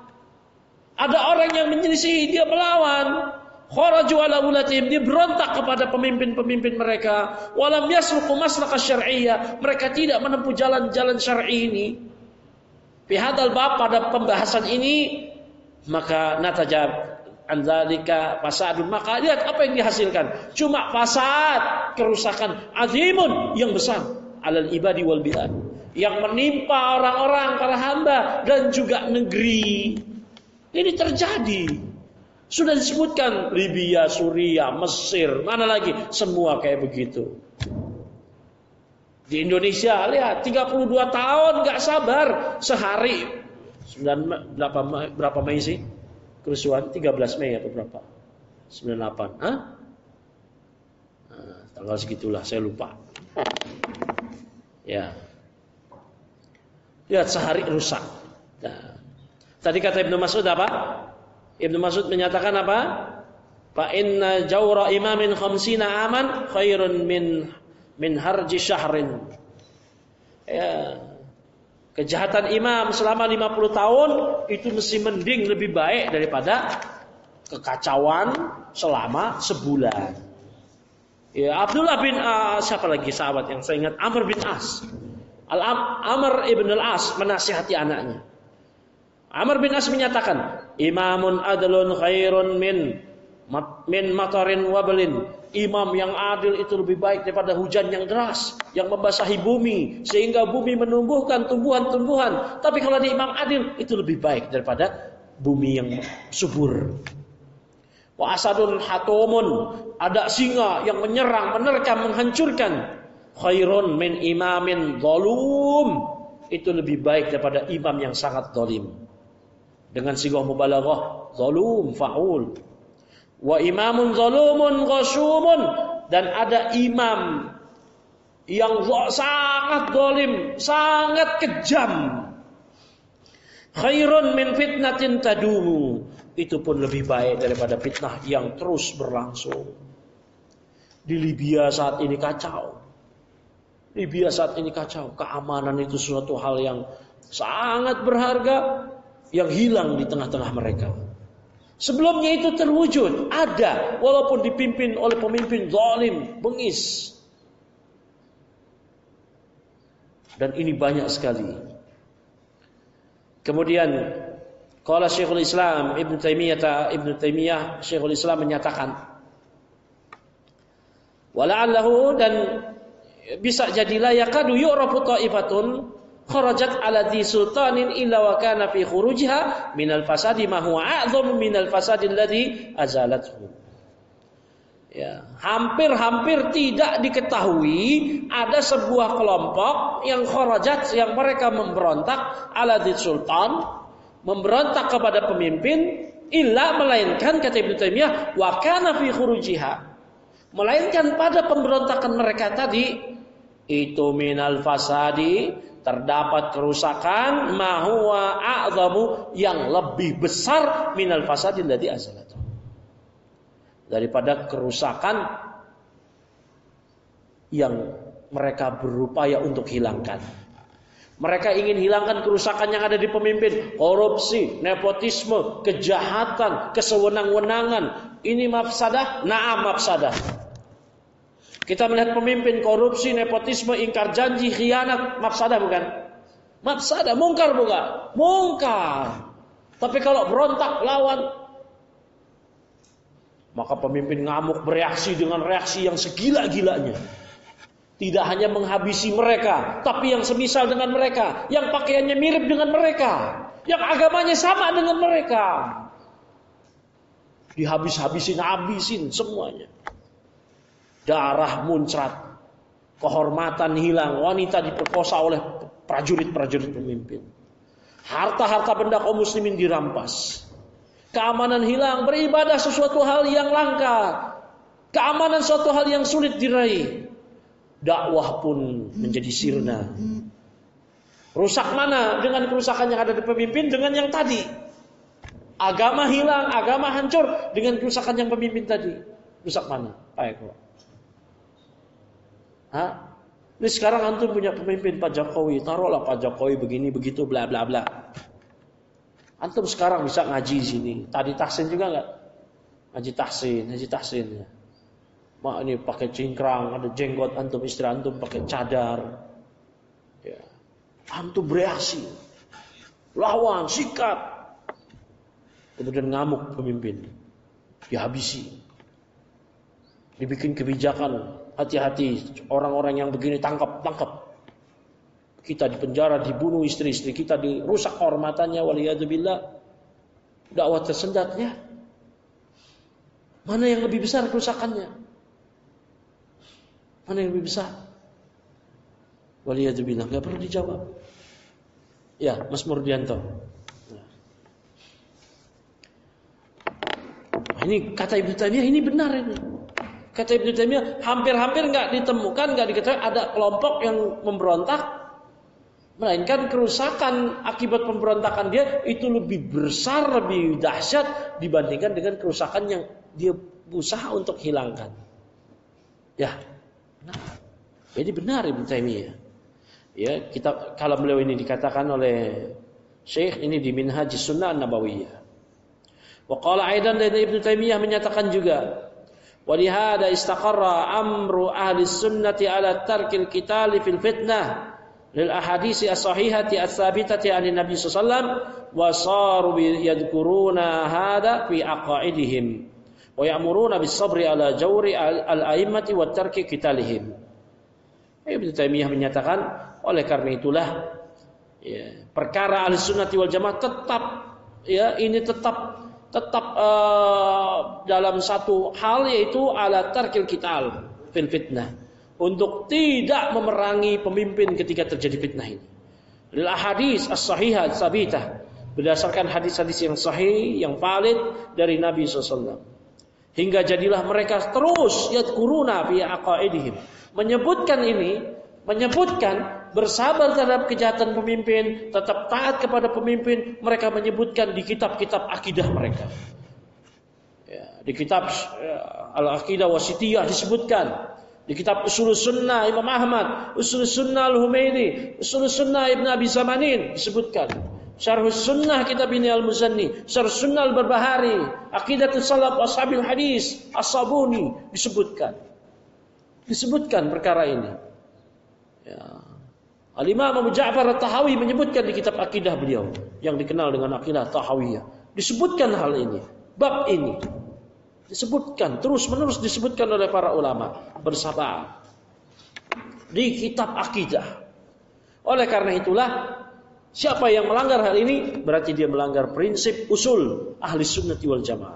Ada orang yang menyelisihi, dia melawan. Kharaju ala ulatihim, dia berontak kepada pemimpin-pemimpin mereka. Walam yasluku maslaka syar'iyyah, mereka tidak menempuh jalan-jalan syar'i ini. Fi hadzal bab, pada pembahasan ini, maka natajab andzalika fasadun, maka lihat apa yang dihasilkan, cuma fasad, kerusakan azimun, yang besar, alal ibadi wal bilad, yang menimpa orang-orang, para hamba dan juga negeri. Ini terjadi, sudah disebutkan Libya, Suriah, Mesir, mana lagi, semua kayak begitu. Di Indonesia lihat, tiga puluh dua tahun gak sabar, sehari sembilan, berapa berapa Mei sih? Kerusuhan tiga belas Mei atau berapa? sembilan puluh delapan. Hah? Nah, tanggal segitulah, saya lupa. Ya. Lihat sehari rusak. Nah, tadi kata Ibnu Mas'ud apa? Ibnu Mas'ud menyatakan apa? Fa inna jawra imamin khamsina aman khairun min min harji syahrin. Ya. Kejahatan imam selama lima puluh tahun itu mesti mending lebih baik daripada kekacauan selama sebulan. Ya, Abdullah bin As, siapa lagi sahabat yang saya ingat? Amr bin As. Al-Amr ibn al-As menasihati anaknya. Amr bin As menyatakan, imamun adlun khairun min min matarin wabalin. Imam yang adil itu lebih baik daripada hujan yang deras yang membasahi bumi sehingga bumi menumbuhkan tumbuhan-tumbuhan. Tapi kalau ada imam adil itu lebih baik daripada bumi yang subur. Wa asadun hatumun, ada singa yang menyerang, menerkam, menghancurkan. Khairun min imamin zalum, itu lebih baik daripada imam yang sangat zalim. Dengan sighah mubalaghah, zalum faul. Wa imamun zalumun ghashumun, dan ada imam yang sangat zalim, sangat kejam. Khairun min fitnatin tadumu, itu pun lebih baik daripada fitnah yang terus berlangsung. Di Libya saat ini kacau. Libya saat ini kacau. Keamanan itu suatu hal yang sangat berharga yang hilang di tengah-tengah mereka. Sebelumnya itu terwujud, ada, walaupun dipimpin oleh pemimpin zalim, bengis. Dan ini banyak sekali. Kemudian qala Syekhul Islam Ibnu Taimiyah Ibnu Taimiyah Syekhul Islam menyatakan, wala'allahu, dan bisa jadi la yakadu yu'rafu ta'ifatun kharajat ala di sultanin illa wa kana fi khurujiha minal fasadi ma huwa a'dham minal fasadi alladhi azalathu. Ya, hampir-hampir tidak diketahui ada sebuah kelompok yang kharajat, yang mereka memberontak ala di sultan, memberontak kepada pemimpin, illa, melainkan kata Ibnu Taimiyah, wa kana fi khurujiha, melainkan pada pemberontakan mereka tadi itu minal fasadi, terdapat kerusakan, ma huwa a'dhamu, yang lebih besar minal fasadi alladhi azalatu, daripada kerusakan yang mereka berupaya untuk hilangkan. Mereka ingin hilangkan kerusakan yang ada di pemimpin, korupsi, nepotisme, kejahatan, kesewenang-wenangan. Ini mafsadah, na'am mafsadah. Kita melihat pemimpin korupsi, nepotisme, ingkar janji, khianat, mafsadah bukan? Mafsadah, mungkar bukan? Mungkar. Tapi kalau berontak lawan, maka pemimpin ngamuk, bereaksi dengan reaksi yang segila-gilanya. Tidak hanya menghabisi mereka, tapi yang semisal dengan mereka, yang pakaiannya mirip dengan mereka, yang agamanya sama dengan mereka. Dihabis-habisin, habisin semuanya. Darah muncrat, kehormatan hilang, wanita diperkosa oleh prajurit-prajurit pemimpin. Harta-harta benda kaum muslimin dirampas. Keamanan hilang, beribadah sesuatu hal yang langka. Keamanan suatu hal yang sulit diraih. Dakwah pun menjadi sirna. Rusak mana dengan kerusakan yang ada di pemimpin dengan yang tadi? Agama hilang, agama hancur dengan kerusakan yang pemimpin tadi. Rusak mana? Baik, Pak. Hah? Ini sekarang antum punya pemimpin Pak Jokowi, taruhlah Pak Jokowi begini begitu bla bla bla. Antum sekarang bisa ngaji di sini. Tadi tahsin juga enggak? Ngaji tahsin, ngaji tahsin ya. Mak ini pakai cingkrang, ada jenggot, antum istri antum pakai cadar. Ya. Antum bereaksi. Lawan, sikat. Kemudian ngamuk pemimpin. Dihabisi. Dibikin kebijakan. Hati-hati, orang-orang yang begini tangkap, tangkap. Kita dipenjara, dibunuh istri-istri kita, dirusak kehormatannya, waliyadzubillah. Dakwah tersendatnya. Mana yang lebih besar kerusakannya? Mana yang lebih besar? Waliyadzubillah, enggak perlu dijawab. Ya, Mas Murdianto. Nah, ini kata Ibnu Taimiyah, ini benar ini. Kata Ibnu Taimiyah, hampir-hampir enggak ditemukan, enggak diketahui ada kelompok yang memberontak, Melainkan kerusakan akibat pemberontakan dia itu lebih besar, lebih dahsyat dibandingkan dengan kerusakan yang dia berusaha untuk hilangkan. Ya, benar. Jadi benar Ibnu Taimiyah. Ya, kita kalau beliau ini dikatakan oleh Syekh ini di Minhajus Sunnah An-Nabawiyah. Wa qala aidan dan Ibnu Taimiyah menyatakan juga, wa li hada istaqarra amru ahli sunnati ala tarkil qitali fil fitnah lil ahadisi as-sahihati as-sabitati 'an Nabi sallallahu alaihi wasallam wa saru yadhkuruna hada fi aqaidihim wa ya'muruna bis sabri ala jawri al-a'immati wa tarki qitalihim. Ibnu Taimiyah menyatakan oleh karena itulah ya, perkara ahli sunnati wal jamaah tetap ya ini tetap tetap uh, dalam satu hal yaitu ala tarkil qital fil fitnah, untuk tidak memerangi pemimpin ketika terjadi fitnah ini. Lil ahadits as-sahihah sabitah, berdasarkan hadis-hadis yang sahih yang valid dari Nabi sallallahu alaihi wasallam. Hingga jadilah mereka terus yadkuruna fi aqaidihim, menyebutkan ini, menyebutkan bersabar terhadap kejahatan pemimpin, tetap taat kepada pemimpin. Mereka menyebutkan di kitab-kitab akidah mereka. Ya, di kitab ya, Al-Aqidah Wasithiyah disebutkan. Di kitab Ushul Sunnah Imam Ahmad, Ushul Sunnah Al-Humaidi, Ushul Sunnah Ibn Abi Zamanin disebutkan. Syarh Sunnah kitab ini Al-Muzanni, Syarh Sunnah Al-Barbahari, Aqidatus Salaf Ashabil Hadis As-Sabuni disebutkan. Disebutkan perkara ini. Ya. Al-Imam Abu Ja'far At-Tahawi menyebutkan di kitab akidah beliau yang dikenal dengan akidah Tahawiyah. Disebutkan hal ini, bab ini. Disebutkan, terus-menerus disebutkan oleh para ulama bersabar di kitab akidah. Oleh karena itulah, siapa yang melanggar hal ini berarti dia melanggar prinsip usul ahli sunnati wal jamaah.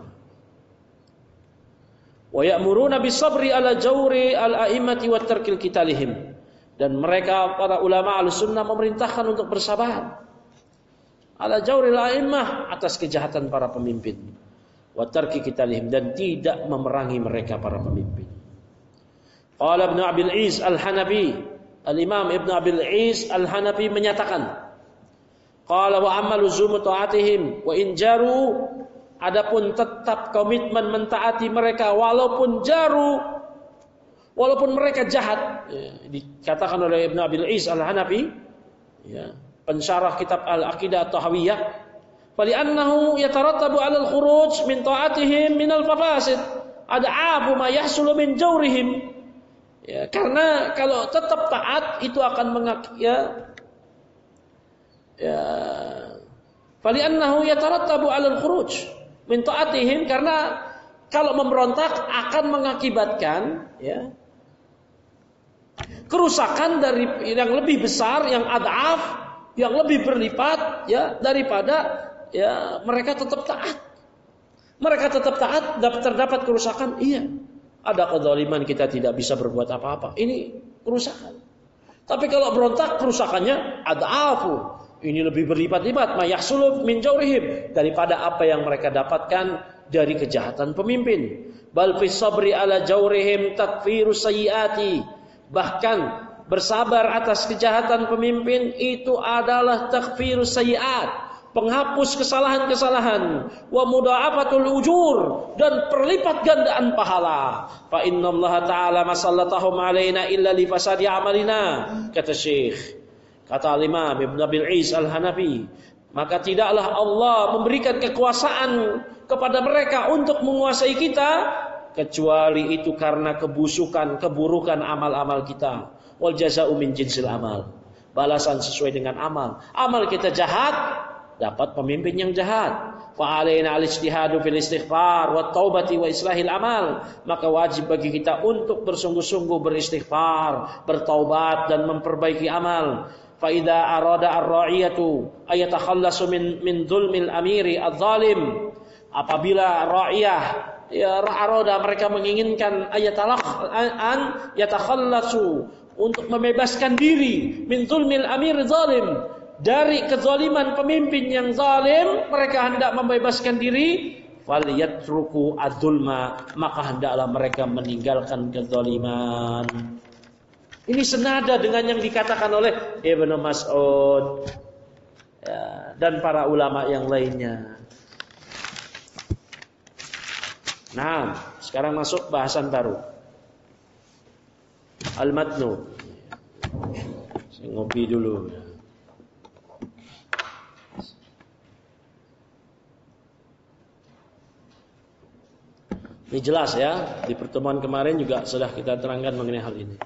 Wa ya'muruna bis-sabri ala jawri al-a'immati wa tarkil qitalihim. Dan mereka para ulama al-sunnah memerintahkan untuk bersabar ala jawri al-a'immah, atas kejahatan para pemimpin, wa tarki qitalihim, dan tidak memerangi mereka para pemimpin. Qala Ibnu Abil Is Al-Hanafi, Al-Imam Ibnu Abil Is Al-Hanafi menyatakan, qala wa amma luzumu ta'atihim wa in jaru, adapun tetap komitmen mentaati mereka walaupun jaru, walaupun mereka jahat, ya, dikatakan oleh Ibnu Abil Is Al-Hanafi, ya, pensyarah kitab Al-Aqidah Tahawiyah, fali'annahu yatarattabu 'ala al-khuruj min ta'atihim min al-fafasid ad'afu ma yahsulu min jawrihim. Ya, karena kalau tetap taat itu akan mengak ya ya fali'annahu yatarattabu 'ala al-khuruj min ta'atihim, karena kalau memberontak akan mengakibatkan ya kerusakan dari yang lebih besar, yang ad'af, yang lebih berlipat ya daripada ya mereka tetap taat. Mereka tetap taat, terdapat kerusakan, iya. Ada kezaliman, kita tidak bisa berbuat apa-apa. Ini kerusakan. Tapi kalau berontak, kerusakannya ad'afu. Ini lebih berlipat-lipat, ma yahsulu min jawrihim, daripada apa yang mereka dapatkan dari kejahatan pemimpin. Bal fi sabri ala jawrihim takfiru sayyiati. Bahkan bersabar atas kejahatan pemimpin itu adalah takfiru sayyiat, penghapus kesalahan-kesalahan, wa mudha'afatul ujur, dan perlipat gandaan pahala. Fa innallaha ta'ala masallatahum alaina illa li fasadi amalina, kata Syekh, kata Al-Imam Ibnu Abil Is Al-Hanafi, maka tidaklah Allah memberikan kekuasaan kepada mereka untuk menguasai kita kecuali itu karena kebusukan, keburukan amal-amal kita. Wal jaza'u min jinsil amal, balasan sesuai dengan amal. Amal kita jahat, dapat pemimpin yang jahat. Fa alaina al-ijtihadu fil istighfar wat taubati wa islahil amal, maka wajib bagi kita untuk bersungguh-sungguh beristighfar, bertaubat, dan memperbaiki amal. Fa idza arada ar-ra'iyatu ayatakhallasu min min dzulmil amiri adz-dzalim, apabila ra'iyah ya arada mereka menginginkan ayatalakh an yatakhallasu, untuk membebaskan diri min dzulmil amir zalim, dari kezaliman pemimpin yang zalim, mereka hendak membebaskan diri, falyatruku adzulma, maka hendaklah mereka meninggalkan kezaliman. Ini senada dengan yang dikatakan oleh Ibnu Mas'ud ya, dan para ulama yang lainnya. Nah, sekarang masuk bahasan baru. Al-matnu. Saya ngopi dulu. Ini jelas ya, di pertemuan kemarin juga sudah kita terangkan mengenai hal ini.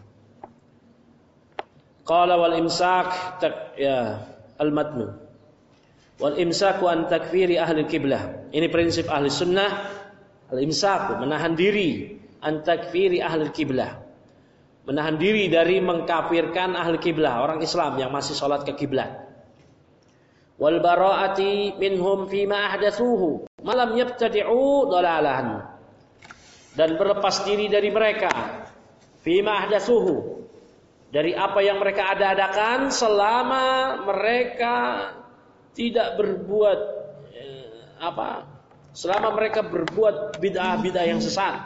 Qala wal imsak ya al-matnu. Wal imsaku an takfiri ahli kiblah. Ini prinsip ahli sunnah. Al-imsaku, menahan diri an takfiri ahli kiblah. Menahan diri dari mengkafirkan ahli kiblah, orang Islam yang masih sholat ke kiblat. Wal bara'ati minhum fima ahdatsuhu, malam yabtadi'u dalalan. Dan berlepas diri dari mereka fima ahdatsuhu, dari apa yang mereka ada-adakan selama mereka tidak berbuat eh, apa? Selama mereka berbuat bid'ah-bid'ah yang sesat.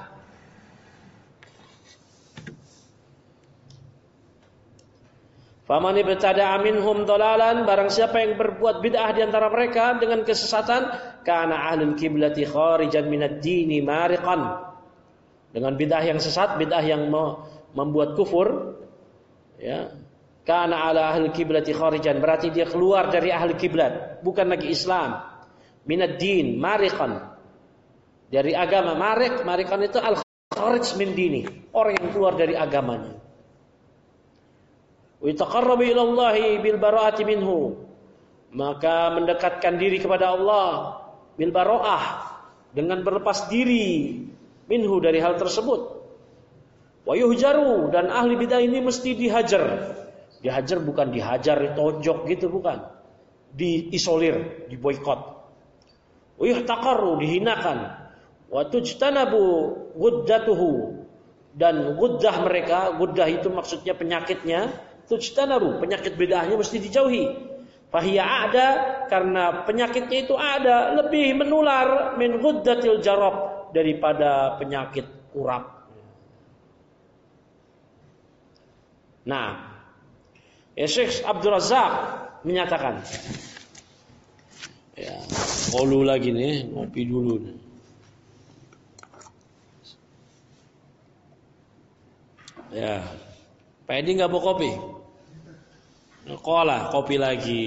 Faman ibtada'a minhum dalalan, barang siapa yang berbuat bid'ah di antara mereka dengan kesesatan, kana ahlul kiblati kharijan minad dini mariqan. Dengan bid'ah yang sesat, bid'ah yang membuat kufur, ya. Kana ala ahlul kiblati kharijan, berarti dia keluar dari ahli kiblat, bukan lagi Islam. Minad din mariqan, dari agama. Mariq, mariqan itu al-kharij min dini, orang yang keluar dari agamanya. Wa yataqarrabu ila Allah bil bara'ati minhu, maka mendekatkan diri kepada Allah bil bara'ah, dengan berlepas diri minhu, dari hal tersebut. Wa yuhjaru, dan ahli bidah ini mesti dihajar. Dihajar bukan dihajar, ditonjok gitu, bukan. Diisolir, diboikot. Wa yuhtaqaru, dihinakan. Wa tujtanabu guddatuhu, dan guddah mereka, guddah itu maksudnya penyakitnya, tujtanaru, penyakit bid'ahnya mesti dijauhi. Fahiya ada, karena penyakitnya itu ada, lebih menular min guddatil jarab, daripada penyakit kurap. Nah, ya Syekh Abdul Razak menyatakan, ya, kolu lagi nih, ngopi dulu nih. Ya, Pak Edi nggak mau kopi? Kola, kopi lagi.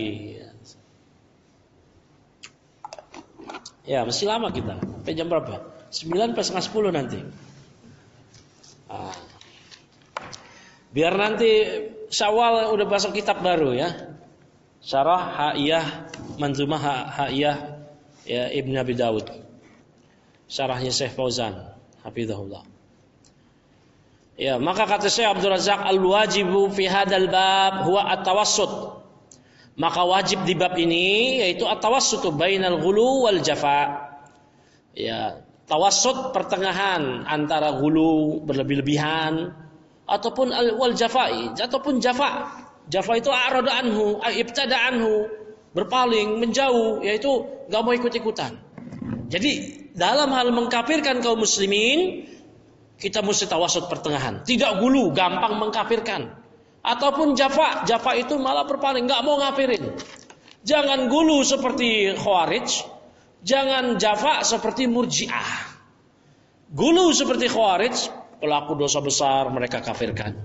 Ya, masih lama kita. Sampai jam berapa? Sembilan pas setengah sepuluh nanti. Ah. Biar nanti Syawal udah masuk kitab baru ya. Syarah Ha'iyah Manzumah Ha'iyah ya Ibn Abi Dawud. Syarahnya Syekh Fauzan hafizahullah. Ya, maka kata Syekh Abdul Razak, al-wajibu fi hadzal bab huwa at-tawassut. Maka wajib di bab ini yaitu at-tawassutu bainal ghulu wal jafa. Ya, tawassut pertengahan antara ghulu, berlebih-lebihan, ataupun wal jafa'i, ataupun jafa. Jafa itu a'rada anhu, ibtada anhu, berpaling, menjauh, yaitu enggak mau ikut-ikutan. Jadi dalam hal mengkafirkan kaum muslimin, kita mesti tawassut pertengahan, tidak gulu, gampang mengkafirkan. Ataupun jafa, jafa itu malah berpaling, enggak mau ngafirin. Jangan gulu seperti Khawarij, jangan jafa seperti Murji'ah. Gulu seperti Khawarij, pelaku dosa besar mereka kafirkan.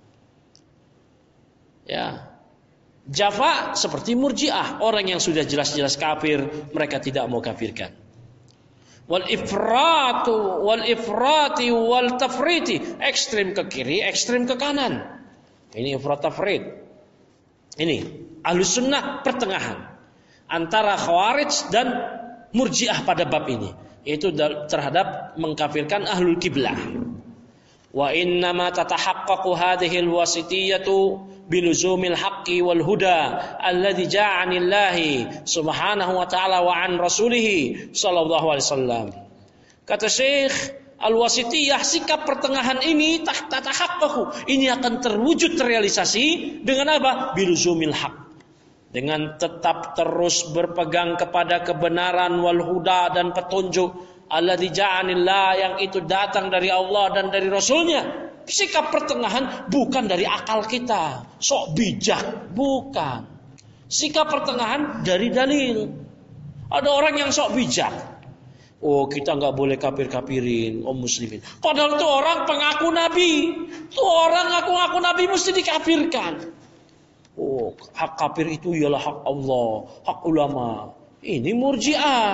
Ya. Jafa seperti Murji'ah, orang yang sudah jelas-jelas kafir, mereka tidak mau kafirkan. Wal ifratu wal ifrati wal tafriti, ekstrim ke kiri, ekstrim ke kanan. Ini ifrat tafrit. Ini Ahlus Sunnah pertengahan antara Khawarij dan Murji'ah pada bab ini, yaitu terhadap mengkafirkan ahlul kiblah. Wa inna ma tatahaqqaqu hadhihi alwasitiyatu biluzumil haqqi wal huda alladhi ja'ani Allahi subhanahu wa ta'ala wa an rasulih sallallahu alaihi wasallam. Kata Syekh, al-wasitiyah, sikap pertengahan ini tatahaqqaqu, ini akan terwujud terrealisasi dengan apa? Biluzumil haqq, dengan tetap terus berpegang kepada kebenaran wal huda, dan petunjuk alladzi ja'anillah, yang itu datang dari Allah dan dari Rasulnya Sikap pertengahan bukan dari akal kita, sok bijak, bukan. Sikap pertengahan dari dalil. Ada orang yang sok bijak. Oh, kita nggak boleh kafir-kafirin om muslimin. Padahal itu orang pengaku nabi. Itu orang ngaku-ngaku nabi mesti dikafirkan. Oh, hak kafir itu ialah hak Allah, hak ulama. Ini murji'ah.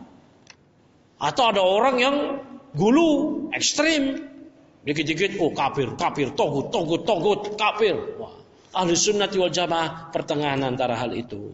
Atau ada orang yang gulu, ekstrim. Dikit-dikit, oh kafir, kafir, togut, togut, togut, kafir. Wah, ahli sunnati wal jamaah pertengahan antara hal itu.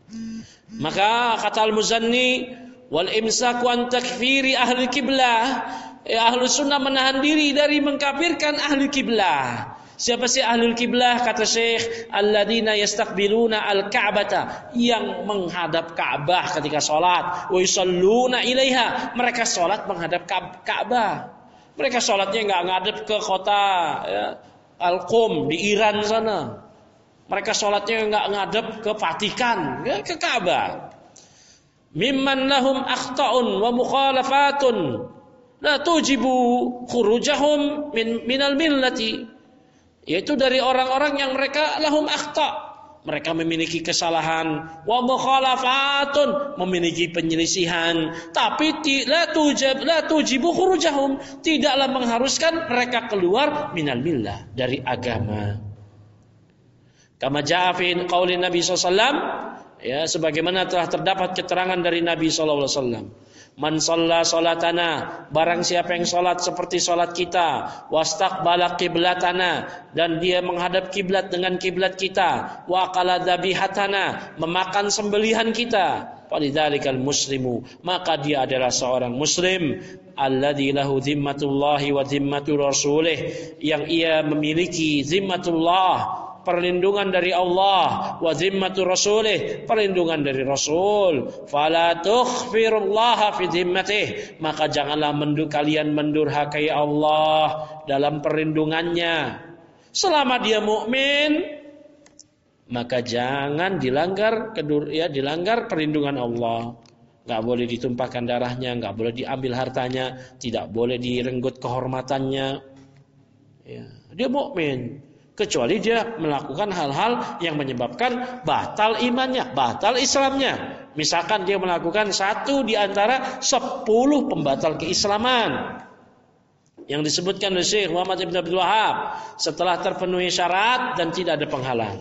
Maka kata Al-Muzanni, wal imsaku an takfiri ahli kiblah. Ya, ahli sunnah menahan diri dari mengkafirkan ahli kiblah. Siapa sih ahlul kiblah? Kata Syekh, alladzina yastaqbiluna al-ka'bata, yang menghadap Ka'bah ketika salat, wa yusalluna ilaiha, mereka salat menghadap Ka'bah. Mereka salatnya enggak ngadep ke kota ya, Al-Qum di Iran sana. Mereka salatnya enggak ngadep ke Vatikan, ya, ke Ka'bah. Mimman lahum akhta'un wa mukhalafatun la tujibu khurujahum min minal millati. Yaitu dari orang-orang yang mereka lahum akhta, mereka memiliki kesalahan, wa mukhalafatun, memiliki penyelisihan, tapi la tujib la tujibu khurujahum, tidaklah mengharuskan mereka keluar minal millah, dari agama. Kama jaa fi qauli Nabi sallallahu alaihi wasallam, ya, sebagaimana telah terdapat keterangan dari Nabi sallallahu alaihi wasallam. Man shalla salatana, barang siapa yang salat seperti salat kita, wastaqbala qiblatana, dan dia menghadap kiblat dengan kiblat kita, wa qala dhabihatana, memakan sembelihan kita, falidzalikal muslimu, maka dia adalah seorang muslim alladzi lahu zimmatullahi wa zimmatu rasulih, yang ia memiliki zimmatullah, perlindungan dari Allah, wa zimmatu rasulih, perlindungan dari Rasul. Fala tukhfirullaha fi zimmatih, maka janganlah mendu kalian mendurhakai Allah dalam perlindungannya. Selama dia mukmin, maka jangan dilanggar kedur ya dilanggar perlindungan Allah. Enggak boleh ditumpahkan darahnya, enggak boleh diambil hartanya, tidak boleh direnggut kehormatannya. Ya, dia mukmin. Kecuali dia melakukan hal-hal yang menyebabkan batal imannya, batal Islamnya. Misalkan dia melakukan satu di antara sepuluh pembatal keislaman yang disebutkan oleh Syekh Muhammad Ibn Abdul Wahab, setelah terpenuhi syarat dan tidak ada penghalang,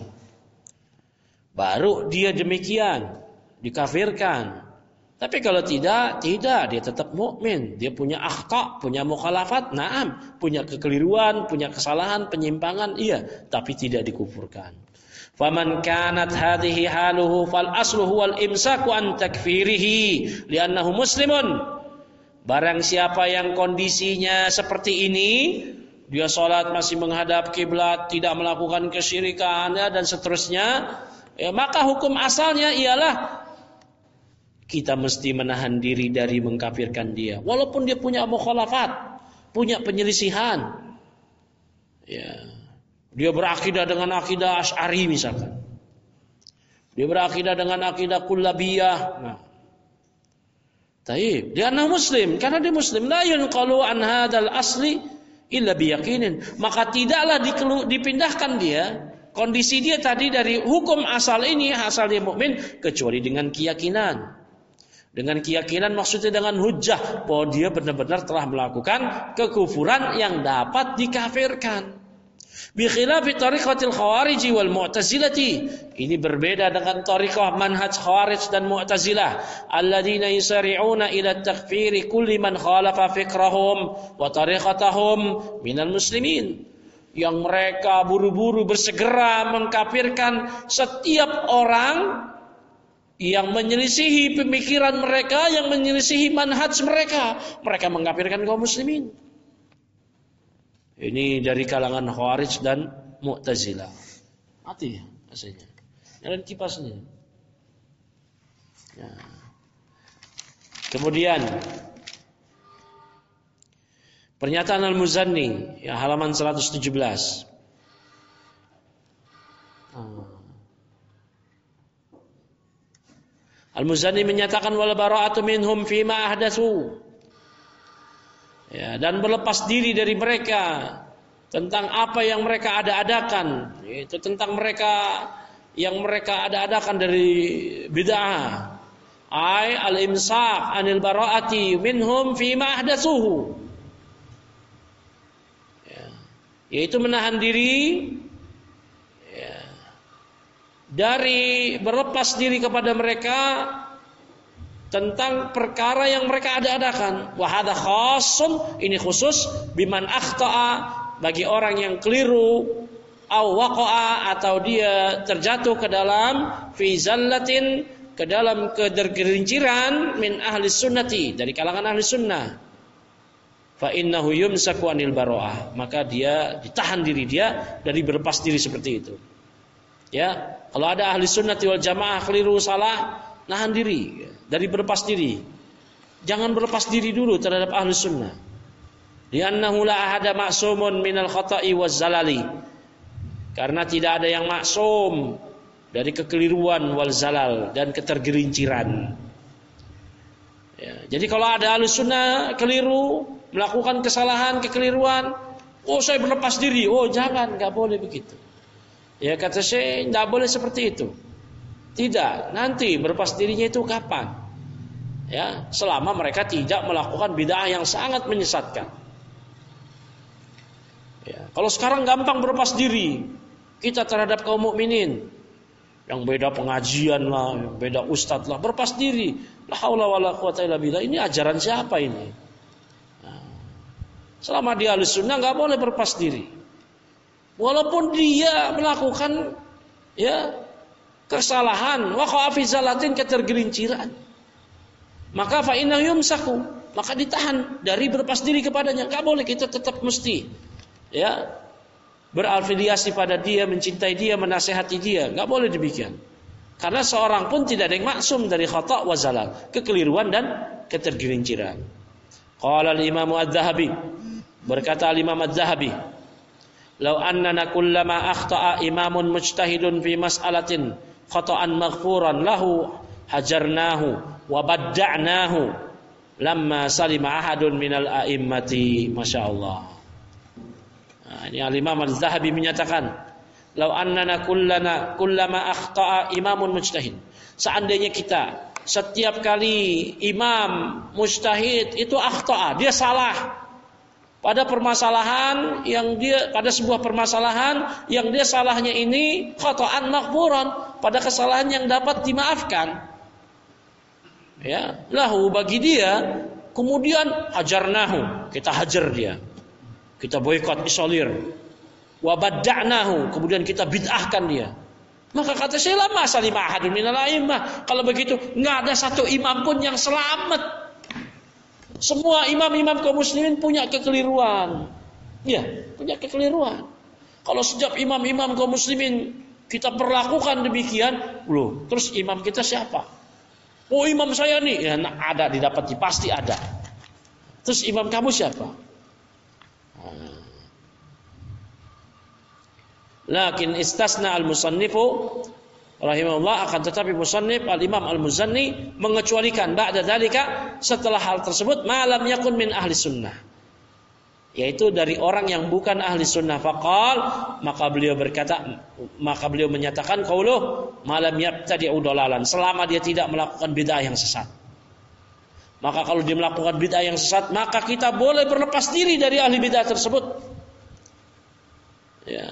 baru dia demikian dikafirkan. Tapi kalau tidak, tidak, dia tetap mukmin. Dia punya akhta, punya mukhalafat, naam, punya kekeliruan, punya kesalahan, penyimpangan, iya, tapi tidak dikufurkan. Faman kanat hadhihi haluhu fal asluhu wal imsaku an takfirihi li'annahu muslimun. Barang siapa yang kondisinya seperti ini, dia salat masih menghadap kiblat, tidak melakukan kesyirikan, ya, dan seterusnya, ya, maka hukum asalnya ialah kita mesti menahan diri dari mengkafirkan dia, walaupun dia punya mukhalafat, punya penyelisihan. Ya, dia berakidah dengan akidah Asy'ari misalkan, dia berakidah dengan akidah Kullabiyah. Nah, taib, dia anak muslim, karena dia muslim. La yunqalu an hadzal asli illa biyaqinin, maka tidaklah dipindahkan dia, kondisi dia tadi dari hukum asal ini, asal dia mukmin, kecuali dengan keyakinan. Dengan keyakinan maksudnya dengan hujjah bahwa dia benar-benar telah melakukan kekufuran yang dapat dikafirkan. Bi khilafi tariqatil khawarij wal mu'tazilati, ini berbeda dengan tariqah manhaj khawarij dan mu'tazilah, alladzina yusari'una ila takfiri kulli man khalafa fikrahum wa tariqatahum minal muslimin, yang mereka buru-buru bersegera mengkafirkan setiap orang yang menyelisihi pemikiran mereka, yang menyelisihi manhaj mereka. Mereka mengkafirkan kaum muslimin. Ini dari kalangan Khawarij dan Mu'tazilah. Mati aslinya. Nyalain kipasnya. Ya. Kemudian pernyataan Al-Muzanni, ya, halaman seratus tujuh belas. Hmm. Al-Muzanni menyatakan wal bara'atu minhum fima ahdatsu, ya, dan berlepas diri dari mereka tentang apa yang mereka ada-adakan, itu tentang mereka yang mereka ada-adakan dari bid'ah. Ai al-imsak anil bara'ati minhum fi ma ahdatsuhu. Ya. Yaitu menahan diri ya, dari berlepas diri kepada mereka tentang perkara yang mereka ada-adakan. Wa hadza khassun, ini khusus biman akhta'a, bagi orang yang keliru, au waqa'a, atau dia terjatuh ke dalam fi zallatin, ke dalam kegelinciran, min ahli sunnati, dari kalangan ahli sunnah. Fa innahu yumsaku anil bara'ah, maka dia ditahan diri dia dari berlepas diri seperti itu. Ya, kalau ada ahli sunnati wal jamaah keliru salah, nahan diri dari berlepas diri. Jangan berlepas diri dulu terhadap ahli sunnah. Li'annahu la ahada ma'sumun minal khata'i waz zalali. Karena tidak ada yang maksum dari kekeliruan wal zalal dan ketergelinciran. Ya, jadi kalau ada ahli sunnah keliru, melakukan kesalahan, kekeliruan, oh saya berlepas diri. Oh jangan, enggak boleh begitu. Ya kata saya, enggak boleh seperti itu. Tidak, nanti berlepas dirinya itu kapan? Ya, selama mereka tidak melakukan bid'ah yang sangat menyesatkan. Ya, kalau sekarang gampang berlepas diri kita terhadap kaum mukminin, yang beda pengajian lah, yang beda ustadz lah, berlepas diri. La haula wala quwata illa billah. Ini ajaran siapa ini? Nah, selama dia ahli sunnah enggak boleh berlepas diri. Walaupun dia melakukan ya kesalahan, waqa'a fi zalatin, ketergelinciran, maka fa inna yumsaku, maka ditahan dari berlepas diri kepadanya. Enggak boleh, kita tetap mesti ya berafiliasi pada dia, mencintai dia, menasihati dia. Enggak boleh demikian. Karena seorang pun tidak ada yang maksum dari khata' wa zalal, kekeliruan dan ketergelinciran. Qala al-Imam Az-Zahabi, berkata al-Imam Az-Zahabi, "Lau annana kullama akhta'a imamun mujtahidun fi mas'alatin khata'an maghfuran lahu hajarnahu wa badda'nahu lamma salima ahadun minal a'immati." Masyaallah. Nah, ini al-Imam Az-Zahabi menyatakan, "Lau annana kullana kullama akhta'a imamun mujtahid." Seandainya kita setiap kali imam mujtahid itu akhta'a, dia salah pada permasalahan yang dia pada sebuah permasalahan yang dia salahnya ini khata'an maghfuran, pada kesalahan yang dapat dimaafkan. Ya, lahu bagi dia, kemudian hajarnahu, kita hajar dia. Kita boikot, isolir. Wa badda'nahu, kemudian kita bid'ahkan dia. Maka kata saya, lama salima ahadun minal a'immah. Kalau begitu, enggak ada satu imam pun yang selamat. Semua imam-imam kaum muslimin punya kekeliruan. Ya, punya kekeliruan. Kalau sejak imam-imam kaum muslimin kita perlakukan demikian, loh, terus imam kita siapa? Oh, imam saya nih, ya nah, ada didapati, pasti ada. Terus imam kamu siapa? Lakin istasna al-musannifu rahimahullah, akan tetapi musannif al-Imam al-Muzanni mengecualikan ba'da dzalika, setelah hal tersebut, malam yakun min ahli sunnah, yaitu dari orang yang bukan ahli sunnah. Faqal, maka beliau berkata, maka beliau menyatakan qauluh malam yabtadi'u dalalan, selama dia tidak melakukan bid'ah yang sesat. Maka kalau dia melakukan bid'ah yang sesat, maka kita boleh berlepas diri dari ahli bid'ah tersebut. Ya.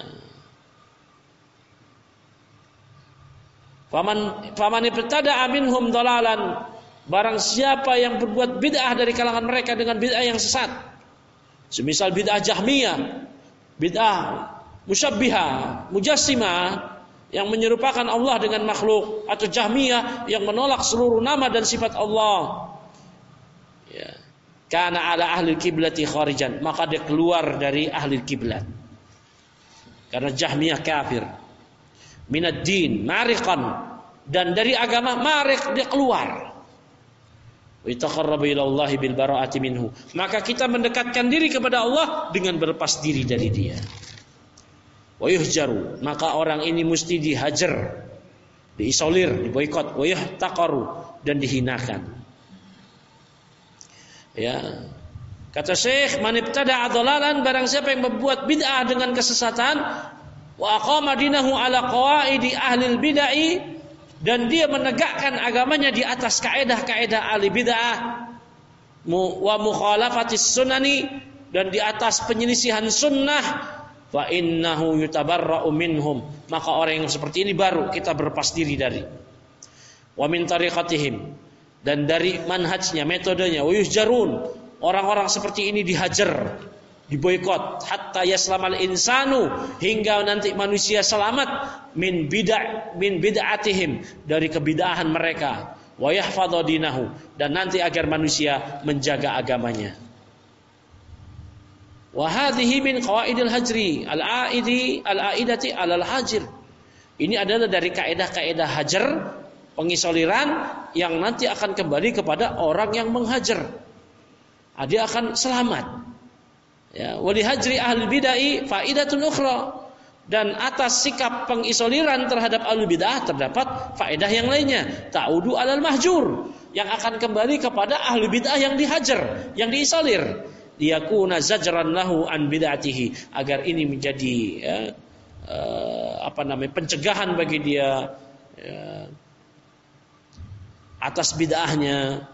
Faman faman ibtada'a minhum dalalan, barang siapa yang berbuat bid'ah dari kalangan mereka dengan bid'ah yang sesat, semisal bid'ah Jahmiyah, bid'ah musyabbihah, mujassimah yang menyerupakan Allah dengan makhluk, atau Jahmiyah yang menolak seluruh nama dan sifat Allah, ya, kana ala ahli kiblati kharijan, maka dia keluar dari ahli kiblat, karena Jahmiyah kafir. Minad din mariqan, dan dari agama mariq, dia keluar. Wa taqarraba ila Allah bil bara'ati minhu, maka kita mendekatkan diri kepada Allah dengan berlepas diri dari dia. Wa yuhjaru, maka orang ini mesti dihajar, diisolir, diboikot. Wa yuhtaqaru, dan dihinakan. Ya. Kata Syekh, man ibtada'a dhalalan, barang siapa yang membuat bid'ah dengan kesesatan, wa aqama dinahu ala qawaidi ahli bid'ah, dan dia menegakkan agamanya di atas kaedah-kaedah ahli bid'ah, wa mukhalafatis sunani, dan di atas penyelisihan sunnah, fa innahu yutabarra'u minhum, maka orang yang seperti ini baru kita berlepas diri dari. Wa min tariqatihim, dan dari manhajnya, metodenya, wa yusjarun, orang-orang seperti ini dihajar, diboikot, hatta yaslamal insanu, hingga nanti manusia selamat min bid'ah min bid'atihim, dari kebid'ahan mereka, wa yahfadhu dinahu, dan nanti agar manusia menjaga agamanya. Wa hadhihi min qawaidil hajri al-aidi al-aidati alal hajir. Ini adalah dari kaedah-kaedah hajar, pengisoliran, yang nanti akan kembali kepada orang yang menghajar. Ah, dia akan selamat. Ya, wa li hajri ahli bid'ah faidatun ukhra. Dan atas sikap pengisoliran terhadap ahli bid'ah terdapat faedah yang lainnya, ta'udu alal mahjur, yang akan kembali kepada ahli bid'ah yang dihajar, yang diisolir. Liyakuna zajran lahu an bid'atihi, agar ini menjadi ya, uh, apa namanya pencegahan bagi dia ya, atas bid'ahnya,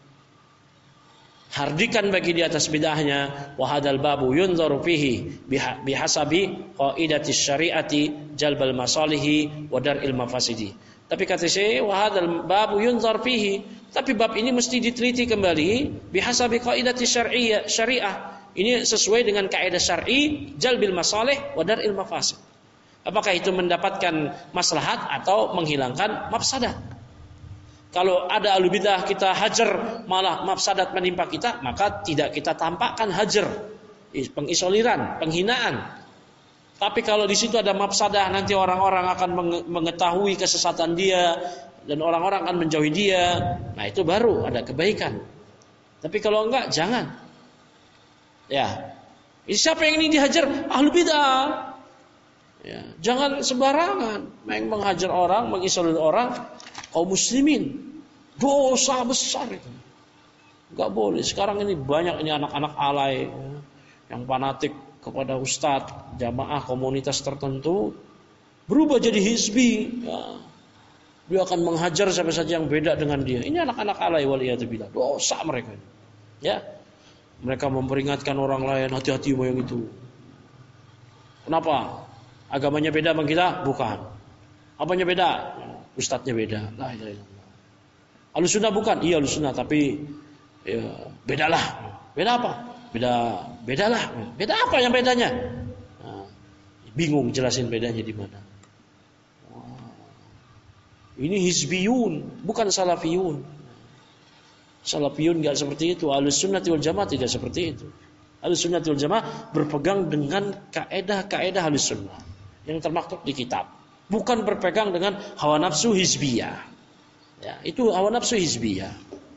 hardikan bagi dia atas bid'ahnya. Wa hadzal babu yunzaru fihi bihasabi qaidati syariati jalbal masalihi wa dar'il mafasidi. Tapi kata saya, wa hadzal babu yunzar fihi, tapi bab ini mesti diteliti kembali bihasabi qaidati syariah syariah. Ini sesuai dengan kaidah syar'i jalbil masalih wa dar'il mafasid. Apakah itu mendapatkan maslahat atau menghilangkan mafsadat? Kalau ada ahlu bidah kita hajar malah mafsadat menimpa kita, maka tidak kita tampakkan hajar, pengisoliran, penghinaan. Tapi kalau di situ ada mafsadah, nanti orang-orang akan mengetahui kesesatan dia dan orang-orang akan menjauhi dia. Nah, itu baru ada kebaikan. Tapi kalau enggak, jangan. Ya. Siapa yang ini dihajar? Ahlu bidah. Ya, jangan sembarangan main menghajar orang, mengisolir orang, kaum muslimin. Dosa besar itu. Enggak boleh. Sekarang ini banyak ini anak-anak alay ya, yang fanatik kepada ustadz, jamaah, komunitas tertentu, berubah jadi hizbi. Ya. Dia akan menghajar siapa saja yang beda dengan dia. Ini anak-anak alay waliyadzubillah. Dosa mereka. Ya. Mereka memperingatkan orang lain, hati-hati sama yang itu. Kenapa? Agamanya beda sama kita? Bukan. Apanya beda? Ustadznya beda. La ilaha illallah. Ahlussunnah bukan? Iya ahlussunnah, tapi ya, bedalah. Beda apa? Beda, bedalah. Beda apa yang bedanya? Nah, bingung jelasin bedanya di mana. Wow. Ini hizbiyun, bukan salafiyun. Salafiyun enggak seperti itu. Ahlussunnah wal jamaah tidak seperti itu. Ahlussunnah wal jamaah berpegang dengan kaedah-kaedah ahlussunnah yang termaktub di kitab. Bukan berpegang dengan hawa nafsu hizbiyah. Ya, itu hawa nafsu hizbiyah.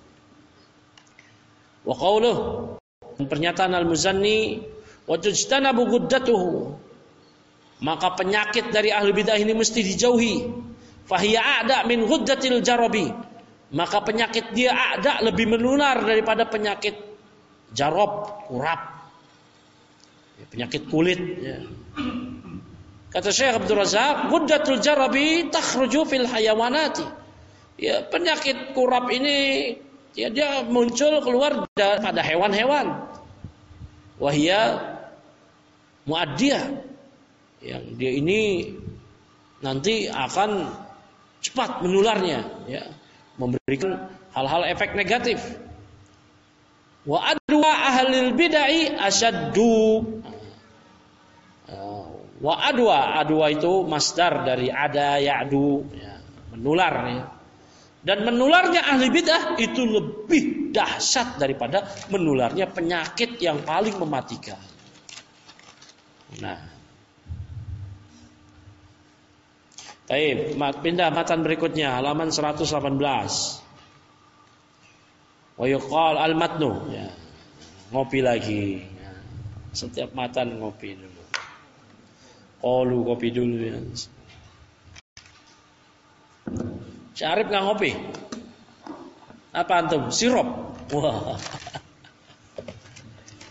Wa qauluhu, pernyataan Al-Muzanni, wa tujtanabu guddatuhu, maka penyakit dari ahli bidah ini mesti dijauhi. Fahiya a'da min ghuddatil jarabi, maka penyakit dia a'da, lebih menular daripada penyakit jarob, kurap, ya, penyakit kulit ya. Kata Syekh Abdul Razak, ghuddatul jarabi takhruju fil hayawanati, ya, penyakit kurap ini ya, dia muncul keluar pada hewan-hewan. Wahia muaddiyah, yang dia ini nanti akan cepat menularnya, ya, memberikan hal-hal efek negatif. Wa adwa ahlil bid'ah asyaddu. Wa adwa, adwa itu masdar dari ada ya'du, ya, menular ya. Dan menularnya ahli bid'ah itu lebih dahsyat daripada menularnya penyakit yang paling mematikan. Nah, baik, pindah matan berikutnya, halaman seratus delapan belas. Wa yuqal al-matnu, ya, ngopi lagi. Ya, setiap matan ngopi dulu. Qalu kopi dulu ya. Syarif nggak ngopi? Apa antum? Sirup? Wah.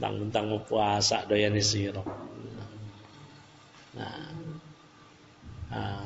Mentang-mentang mau puasa doyan sira. Nah. Nah.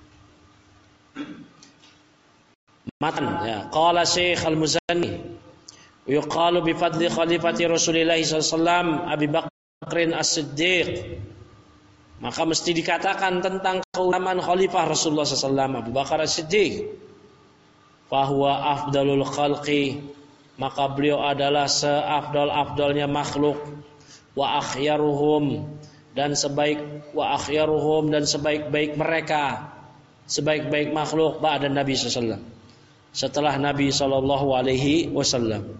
Matan ya. Qala Syekh Al-Muzanni yuqalu bi fadli khalifati Rasulillah sallallahu alaihi wasallam Abi Bakrin As-Siddiq. Maka mesti dikatakan tentang keutamaan khalifah Rasulullah sallallahu alaihi wasallam Abu Bakar As-Siddiq. Fahuwa afdalul khalqi, maka beliau adalah seafdal-afdalnya makhluk, wa akhyaruhum, dan sebaik wa akhyaruhum dan sebaik-baik mereka, sebaik-baik makhluk ba'da Nabi sallallahu alaihi wasallam, setelah Nabi sallallahu alaihi wasallam.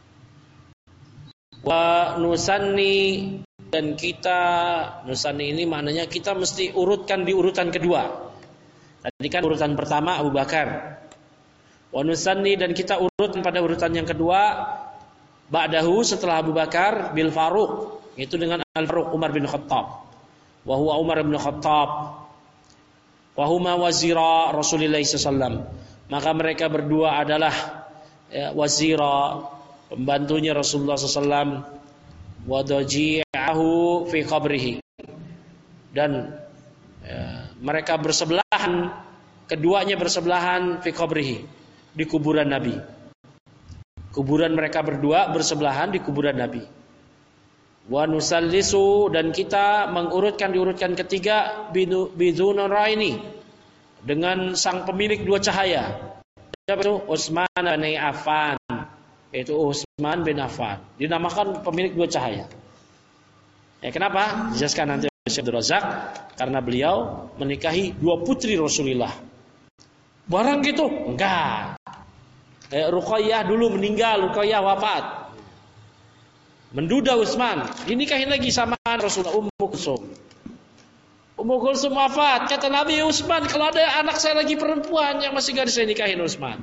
Wa nusanni, dan kita, nusanni ini maknanya kita mesti urutkan di urutan kedua. Tadi kan urutan pertama Abu Bakar. Wa nusanni, dan kita urutkan pada urutan yang kedua ba'dahu, setelah Abu Bakar, bil Faruq, itu dengan Al-Faruq Umar bin Khattab. Wa huwa Umar bin Khattab wa huma wazira Rasulullah sallallahu alaihi wasallam. Maka mereka berdua adalah ya, wazira, pembantunya Rasulullah sallallahu alaihi wasallam, wa daji'ahu fi qabrihi, dan ya, mereka bersebelahan, keduanya bersebelahan fi qabrihi, di kuburan Nabi. Kuburan mereka berdua bersebelahan di kuburan Nabi. Wa nusallisu, dan kita mengurutkan diurutkan ketiga bidunuraini, dengan sang pemilik dua cahaya. Siapa itu? Utsman bin Affan. Itu Utsman bin Affan. Dinamakan pemilik dua cahaya. Ya, kenapa? Dijelaskan nanti oleh Syekh Abdul Razak, karena beliau menikahi dua putri Rasulullah. Barang gitu? Enggak. Eh, Ruqayyah dulu meninggal, Ruqayyah wafat. Menduda Utsman, dinikahin lagi sama Rasulullah, Ummu Kulsum. Ummu Kulsum wafat, kata Nabi, Utsman, kalau ada anak saya lagi perempuan yang masih gadis, saya nikahin Utsman.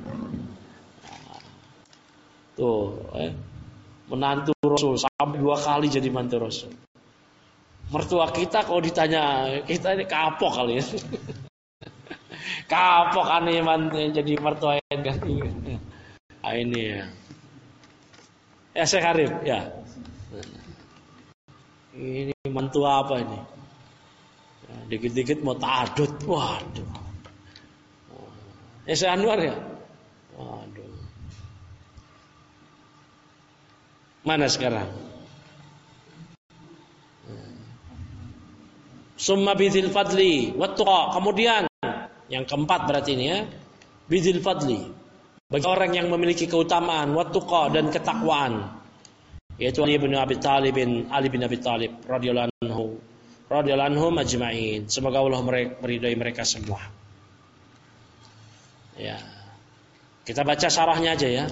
Tuh, eh, menantu Rasul sampai dua kali jadi mantu Rasul. Mertua kita kalau ditanya, kita ini kapok kali ya. Kapok aneh mantu jadi mertua kan. Nah, ini ya. Ya Syekh Arif, ya. Ini mantu apa ini? Ya, dikit-dikit mau ta'adud. Waduh. Ya Syekh Anwar ya? Waduh. Mana sekarang? Summa bidzil fadli wattuqa. Kemudian yang keempat berarti ini ya. Bidzil fadli, bagi orang yang memiliki keutamaan, wattuqa, dan ketakwaan, yaitu Ali bin Abi Thalib bin Ali bin Abi Thalib radhiyallahu anhu radhiyallahu anhum ajma'in. Semoga Allah meridai mereka semua. Ya. Kita baca syarahnya aja ya.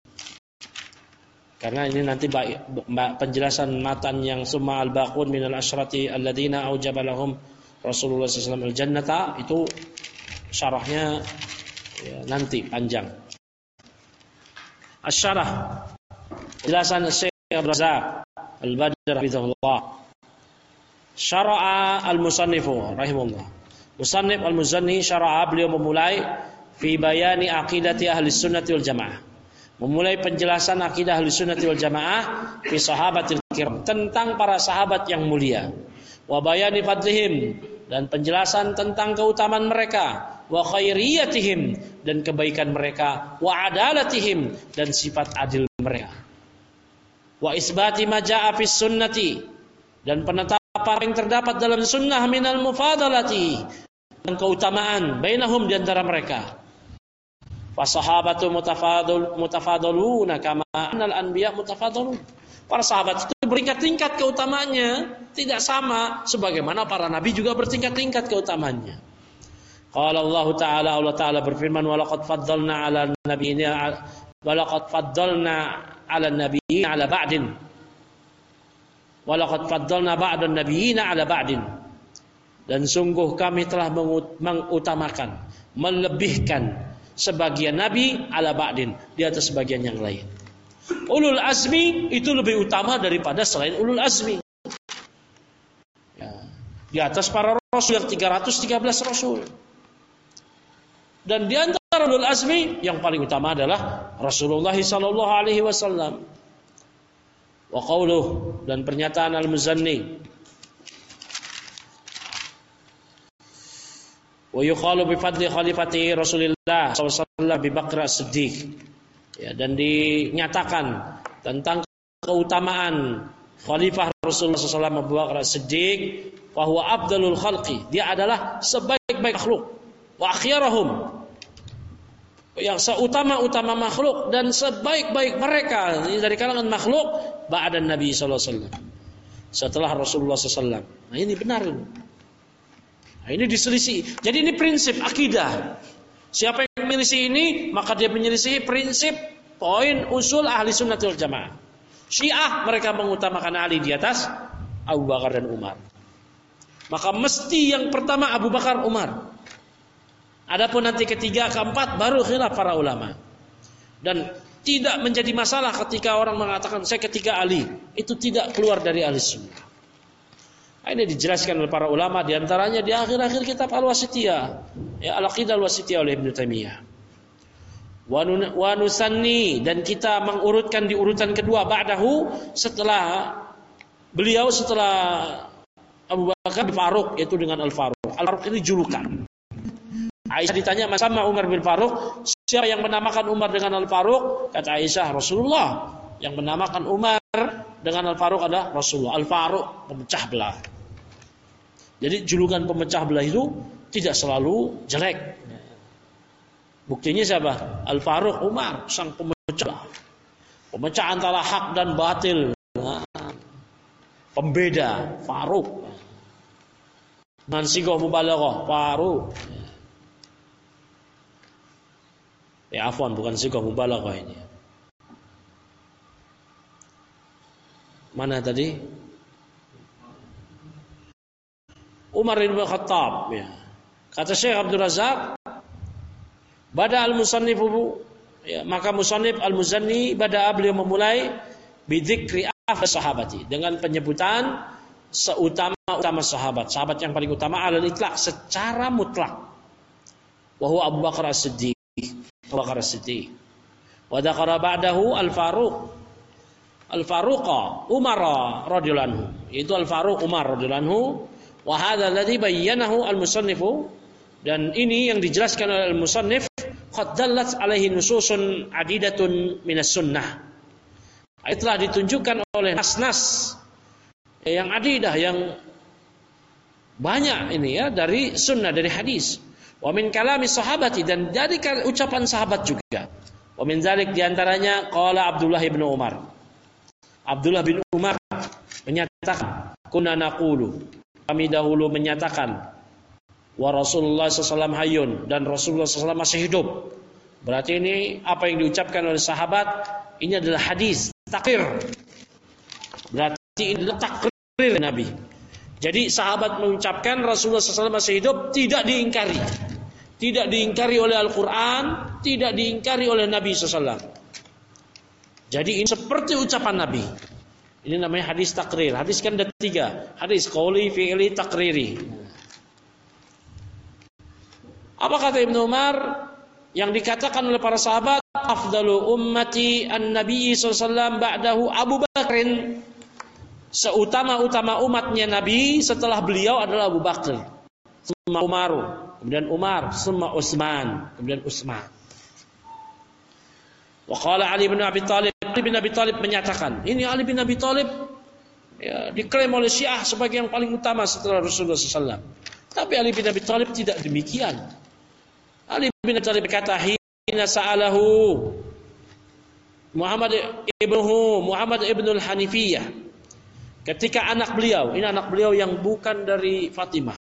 Karena ini nanti penjelasan matan yang summa al-baqun minal asyrati alladziina aujaba lahum Rasulullah sallallahu alaihi wasallam al-jannata, itu syarahnya ya, nanti panjang. Asy-syarah, jelasan Syekh Abdul Razak Al-Badr hafizahullah. Syara'a al-musannifu rahimahullah. Musannif al-Muzanni syara'a, beliau memulai fi bayani aqidati ahli sunnati wal jamaah, memulai penjelasan akidah ahli sunnati wal jamaah fi sahabatil kiram, tentang para sahabat yang mulia, wa bayani fadlihim, dan penjelasan tentang keutamaan mereka, wa khairiyatihim, dan kebaikan mereka, wa adalatihim, dan sifat adil mereka, wa isbati ma jaa fis sunnati, dan penetapan yang terdapat dalam sunnah minal mufadalati, dan keutamaan bainahum di antara mereka. Fa sahabatu mutafadul mutafadaluna kama annal anbiya mutafadalun. Para sahabat itu bertingkat-tingkat keutamaannya, tidak sama sebagaimana para nabi juga bertingkat-tingkat keutamaannya. Qala Allah Ta'ala, Allah Ta'ala berfirman, wa laqad faddalna 'ala nabiyina wa laqad faddalna 'ala nabiyina 'ala ba'din. Wa laqad faddalna ba'dan nabiyina 'ala ba'din. Dan sungguh kami telah mengutamakan, melebihkan sebagian nabi ala ba'din, di atas sebagian yang lain. Ulul azmi itu lebih utama daripada selain ulul azmi. Ya, di atas para rasul yang tiga ratus tiga belas rasul. Dan di antara ulul azmi yang paling utama adalah Rasulullah sallallahu alaihi wasallam. Wa qauluh, dan pernyataan Al-Muzanni, wa yuqalu bi fadli khalifati Rasulillah sallallahu alaihi wasallam Abi Bakar As-Siddiq. Ya, dan dinyatakan tentang keutamaan khalifah Rasulullah sallallahu alaihi wasallam Abu Bakar As-Siddiq, fa huwa afdalul khalqi, dia adalah sebaik-baik makhluk, wa akhyarahum, yang seutama-utama makhluk dan sebaik-baik mereka dari kalangan makhluk ba'da Nabi sallallahu alaihi wasallam, setelah Rasulullah sallallahu alaihi wasallam. Nah, ini benar ini. Nah, ini diselisih. Jadi ini prinsip akidah. Siapa yang menyelisih ini, maka dia menyelisih prinsip poin usul ahli sunnah wal jamaah. Syiah mereka mengutamakan Ali di atas Abu Bakar dan Umar. Maka mesti yang pertama Abu Bakar, Umar. Adapun nanti ketiga, keempat baru khilaf para ulama. Dan tidak menjadi masalah ketika orang mengatakan saya ketiga Ali. Itu tidak keluar dari ahli sunnah. Ini dijelaskan oleh para ulama, diantaranya di akhir-akhir kitab Al-Wasithiyah, ya, Al-Aqidah Al-Wasithiyah oleh Ibnu Taimiyah. Wa nusanni, dan kita mengurutkan di urutan kedua ba'dahu, setelah beliau, setelah Abu Bakar, Faruq, yaitu dengan Al-Faruq. Al-Faruq ini julukan. Aisyah ditanya, "Sama Umar bin Faruq, siapa yang menamakan Umar dengan Al-Faruq?" Kata Aisyah, "Rasulullah." Yang menamakan Umar dengan Al-Faruq adalah Rasulullah. Al-Faruq, pemecah belah. Jadi julukan pemecah belah itu tidak selalu jelek. Buktinya siapa? Al-Faruq, Umar, sang pemecah. Pemecah antara hak dan batil. Nah, pembeda, Faruq. Man sigoh mubalaghah, Faruq. Ya afwan, bukan sigoh mubalaghah ini. Mana tadi? Umar bin Khattab, ya. Kata Syekh Abdul Razak, bada al-musannifu, ya, maka musannif al-Muzanni bada beliau memulai bidzikri afdal sahabati, dengan penyebutan seutama-utama sahabat, sahabat yang paling utama alal itlaq, secara mutlak. Wa huwa Abu Bakar As-Siddiq, Abu Bakar As-Siddiq. Wa dzakara ba'dahu al-Faruq, Al-Faruqa Umar radhiyallahu anhu, itu Al-Faruq Umar radhiyallahu anhu. Wa hadza alladhi bayyanahu al-musannifu, dan ini yang dijelaskan oleh al-musannif, qad dallat alaihi nususun adidatun minas sunnah. Itu telah ditunjukkan oleh nas-nas yang adidah, yang banyak ini ya, dari sunnah, dari hadis. Wa min kalami sahabati, dan dari ucapan sahabat juga. Wa min zalik, diantaranya qala Abdullah bin Umar. Abdullah bin Umar menyatakan, kunna naqulu, kami dahulu menyatakan, wa Rasulullah sallallahu alaihi wasallam hayyun, dan Rasulullah sallallahu alaihi wasallam masih hidup. Berarti ini apa yang diucapkan oleh sahabat, ini adalah hadis takrir. Berarti ini adalah takrir Nabi. Jadi sahabat mengucapkan Rasulullah sallallahu alaihi wasallam masih hidup, tidak diingkari. Tidak diingkari oleh Al-Quran, tidak diingkari oleh Nabi sallallahu alaihi wasallam. Jadi ini seperti ucapan Nabi. Ini namanya hadis takrir. Hadis kan ada tiga. Hadis qauli, fi'li, takriri. Apa kata Ibnu Umar? Yang dikatakan oleh para sahabat, afdalu ummati an-nabi sallallahu alaihi wasallam ba'dahu Abu Bakrin. Seutama-utama umatnya Nabi setelah beliau adalah Abu Bakar. Summa Umar, kemudian Umar, summa Utsman, kemudian Utsman. Wa qala Ali bin Abi Thalib, Ali bin Abi Thalib menyatakan, ini Ali bin Abi Thalib ya, diklaim oleh Syiah sebagai yang paling utama setelah Rasulullah sallallahu alaihi wasallam. Tapi Ali bin Abi Thalib tidak demikian. Ali bin Abi Thalib berkata, hina sa'alahu Muhammad ibnuhu Muhammad ibnul Hanifiyah, ketika anak beliau, ini anak beliau yang bukan dari Fatimah,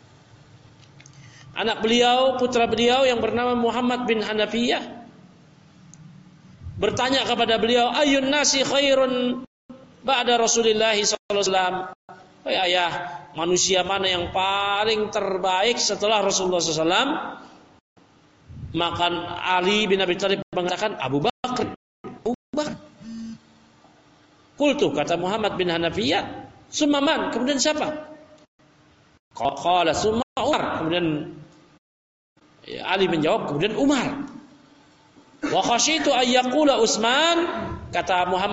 anak beliau, putra beliau yang bernama Muhammad bin Hanafiyah, bertanya kepada beliau, ayun nasi khairun ba'da Rasulullah sallallahu alaihi wasallam. Oh ya, ayah, manusia mana yang paling terbaik setelah Rasulullah sallallahu alaihi wasallam? Maka Ali bin Abi Thalib mengatakan Abu Bakar. Abu Bakar. Qultu, kata Muhammad bin Hanafiyah, summa man, kemudian siapa? Qala summa Umar, kemudian Ali menjawab, kemudian Umar. Wa khasyitu ay yaqula Utsman, kata Muhammad bin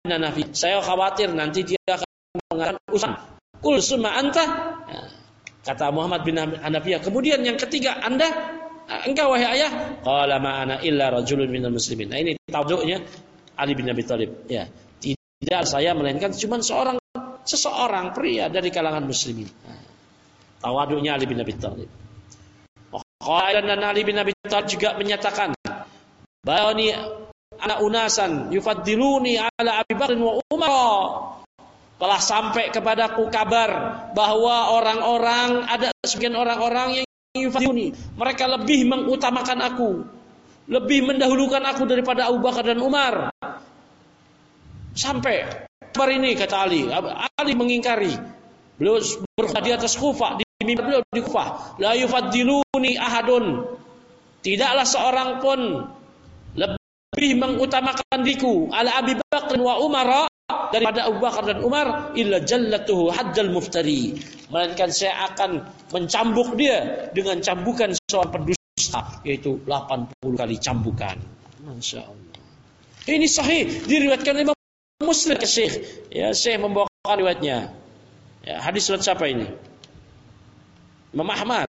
Hanafi. Saya khawatir nanti dia akan mengatakan usan. Kul summa anta. Kata Muhammad bin Hanafiyah. Kemudian yang ketiga, Anda, engkau wahai ayah. Qala ma ana illa rajulun minal muslimin. Nah ini tawaduknya Ali bin Abi Thalib. Ya, tidak saya melainkan cuma seorang seseorang pria dari kalangan muslimin. Nah, tawaduknya Ali bin Abi Thalib. Qala dan Ali bin Abi Thalib juga menyatakan, "Bani ana unasan yufaddiluni ala Abi Bakr wa Umar." Telah sampai kepadaku kabar bahwa orang-orang, ada sebagian orang-orang yang yufaddiluni, mereka lebih mengutamakan aku, lebih mendahulukan aku daripada Abu Bakar dan Umar. Sampai kabar ini, kata Ali, Ali mengingkari. Beliau berada di atas Kufah, di mimbar beliau di Kufah. La yufaddiluni ahadun. Tidaklah seorang pun lebih mengutamakan diriku ala Abi Bakr wa Umar daripada Abu Bakar dan Umar illa jallatuhu haddal muftari, melainkan saya akan mencambuk dia dengan cambukan seorang pendusta, yaitu delapan puluh kali cambukan. Masya Allah. Ini sahih, diriwayatkan oleh Imam Muslim ke Syekh. Ya, Syekh membawakan riwayatnya. Ya, hadis riwayat siapa ini? Imam Ahmad.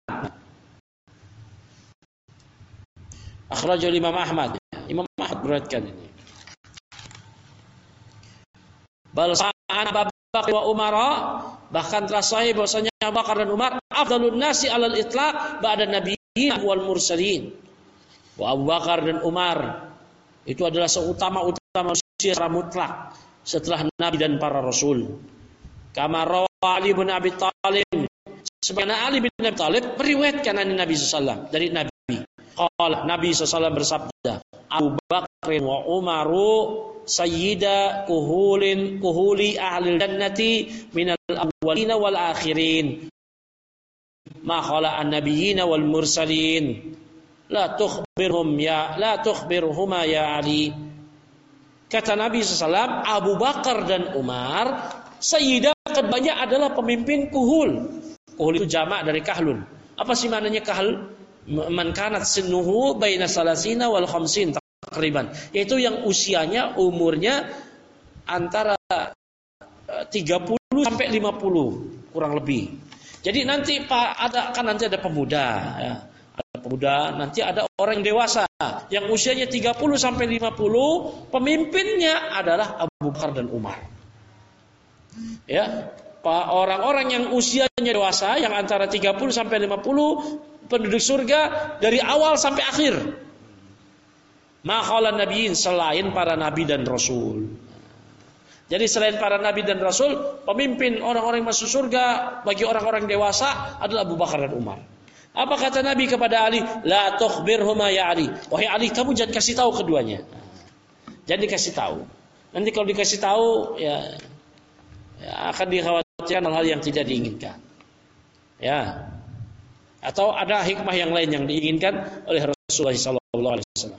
Akhrajul Imam Ahmad. Imam Ahmad meriwayatkan ini. Bal sa'an Abu Bakar wa Umar, bahkan telah sahih bahwasanya Abu Bakar dan Umar afdalun nasi alal itlaq ba'da nabiyyin wal mursalin. Wa Abu Bakar dan Umar itu adalah seutama-utama manusia secara mutlak setelah Nabi dan para Rasul. Kama rawa Ali bin Abi Thalib, sebagaimana Ali bin Abi Thalib meriwayatkan dari Nabi sallallahu alaihi wasallam, dari Nabi. Qala Nabi sallallahu alaihi wasallam bersabda, Abu Bakar wa Umaru sayyida kuhulin kuhuli ahli jannati minal awwalina wal akhirin ma khala an-nabiyyin wal mursalin la tukhbirhum ya la tukhbirhuma ya Ali. Kata Nabi sallallahu alaihi wasallam, Abu Bakar dan Umar sayyidah, keduanya adalah pemimpin kuhul. Kuhul itu jamak dari kahlun. Apa sih maknanya kahl? Man kanat sinnuhu baina salasina wal khamsin takriban, yaitu yang usianya, umurnya antara tiga puluh sampai lima puluh kurang lebih. Jadi nanti Pak ada kan nanti ada pemuda ya. Ada pemuda, nanti ada orang dewasa yang usianya tiga puluh sampai lima puluh, pemimpinnya adalah Abu Bakar dan Umar. Ya, Pak orang-orang yang usianya dewasa yang antara tiga puluh sampai lima puluh, penduduk surga dari awal sampai akhir. Makhluk nabiin, selain para nabi dan rasul. Jadi selain para nabi dan rasul, pemimpin orang-orang masuk surga bagi orang-orang dewasa adalah Abu Bakar dan Umar. Apa kata Nabi kepada Ali? La tukhbirhuma ya Ali. Wahai Ali, kamu jangan kasih tahu keduanya. Jangan dikasih tahu. Nanti kalau dikasih tahu ya, ya akan dikhawatirkan hal-hal yang tidak diinginkan. Ya. Atau ada hikmah yang lain yang diinginkan oleh Rasulullah sallallahu alaihi wasallam.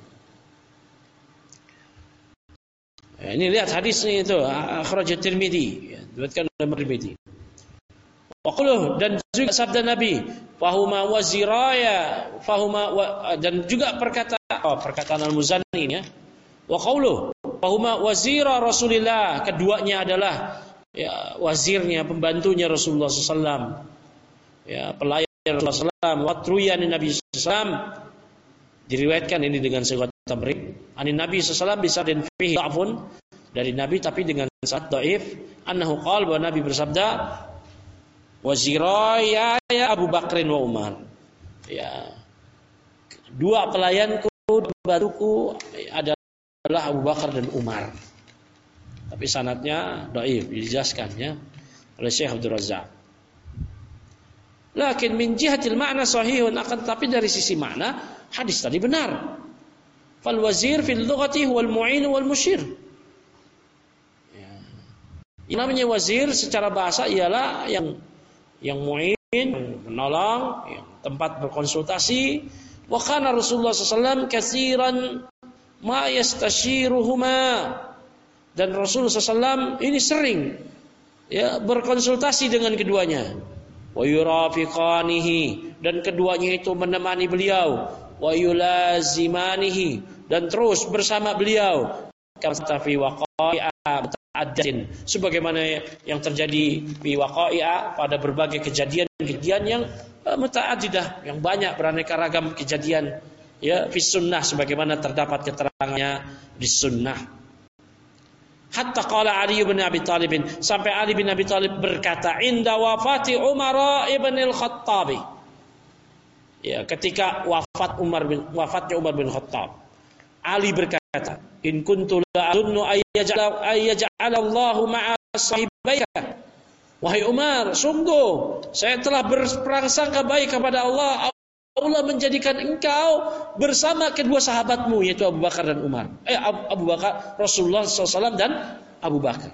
Ya, ini lihat hadisnya itu, akhraj Tirmidzi, diriwayatkan oleh Tirmidzi. Waquluh, dan juga sabda Nabi, fahuma waziraya, fahuma wa, dan juga perkataan oh, perkataan Al-Muzanni ya. Wa qauluh, fahuma wazira Rasulillah, keduanya adalah ya, wazirnya, pembantunya Rasulullah sallallahu alaihi wasallam. Ya, pelayan Rasulullah sallallahu alaihi wasallam, watruyan Nabi sallallahu alaihi wasallam. Diriwayatkan ini dengan sifat tamrid. Ani Nabi sallallahu alaihi wasallam bisadin fihi dha'fun, dari Nabi tapi dengan sanad dhaif. Annahu qala, bahwa Nabi bersabda, waziraya ya Abu Bakrin wa Umar. Ya. Dua pelayanku, pembantuku adalah Abu Bakar dan Umar. Tapi sanadnya dhaif, dijelaskan ya oleh Syekh Abdul Razzaq. Lakin min jihatil ma'na sahihun, akan tapi dari sisi makna hadis tadi benar. Fal wazir fil lughati huwal mu'in wal musyir. Ya. Yang namanya wazir secara bahasa ialah yang yang mu'in, menolong, yang tempat berkonsultasi. Wa kana Rasulullah sallallahu alaihi wasallam katsiran ma yastashiruhuma, dan Rasulullah sallallahu alaihi wasallam ini sering ya berkonsultasi dengan keduanya. Wa yurafiqanihi, dan keduanya itu menemani beliau, wa yulazimanihi, dan terus bersama beliau. Kata fi waqa'i'a muta'addatin, sebagaimana yang terjadi di waqa'i'a pada berbagai kejadian-kejadian yang muta'addidah, yang banyak beraneka ragam kejadian ya fi sunnah, sebagaimana terdapat keterangannya di sunnah. Hatta qala Ali bin Abi Thalib, sampai Ali bin Abi Thalib berkata inda wafati Umar ibn al-Khattab, ya ketika wafat Umar bin wafatnya Umar bin Khattab, Ali berkata, in kuntu la adunnu ayyaj'ala ayyaj'ala Allahu ma'a sahibaika. Wahai Umar, sungguh saya telah berprasangka baik kepada Allah, Allah menjadikan engkau bersama kedua sahabatmu, yaitu Abu Bakar dan Umar. Eh Abu Bakar, Rasulullah shallallahu alaihi wasallam dan Abu Bakar.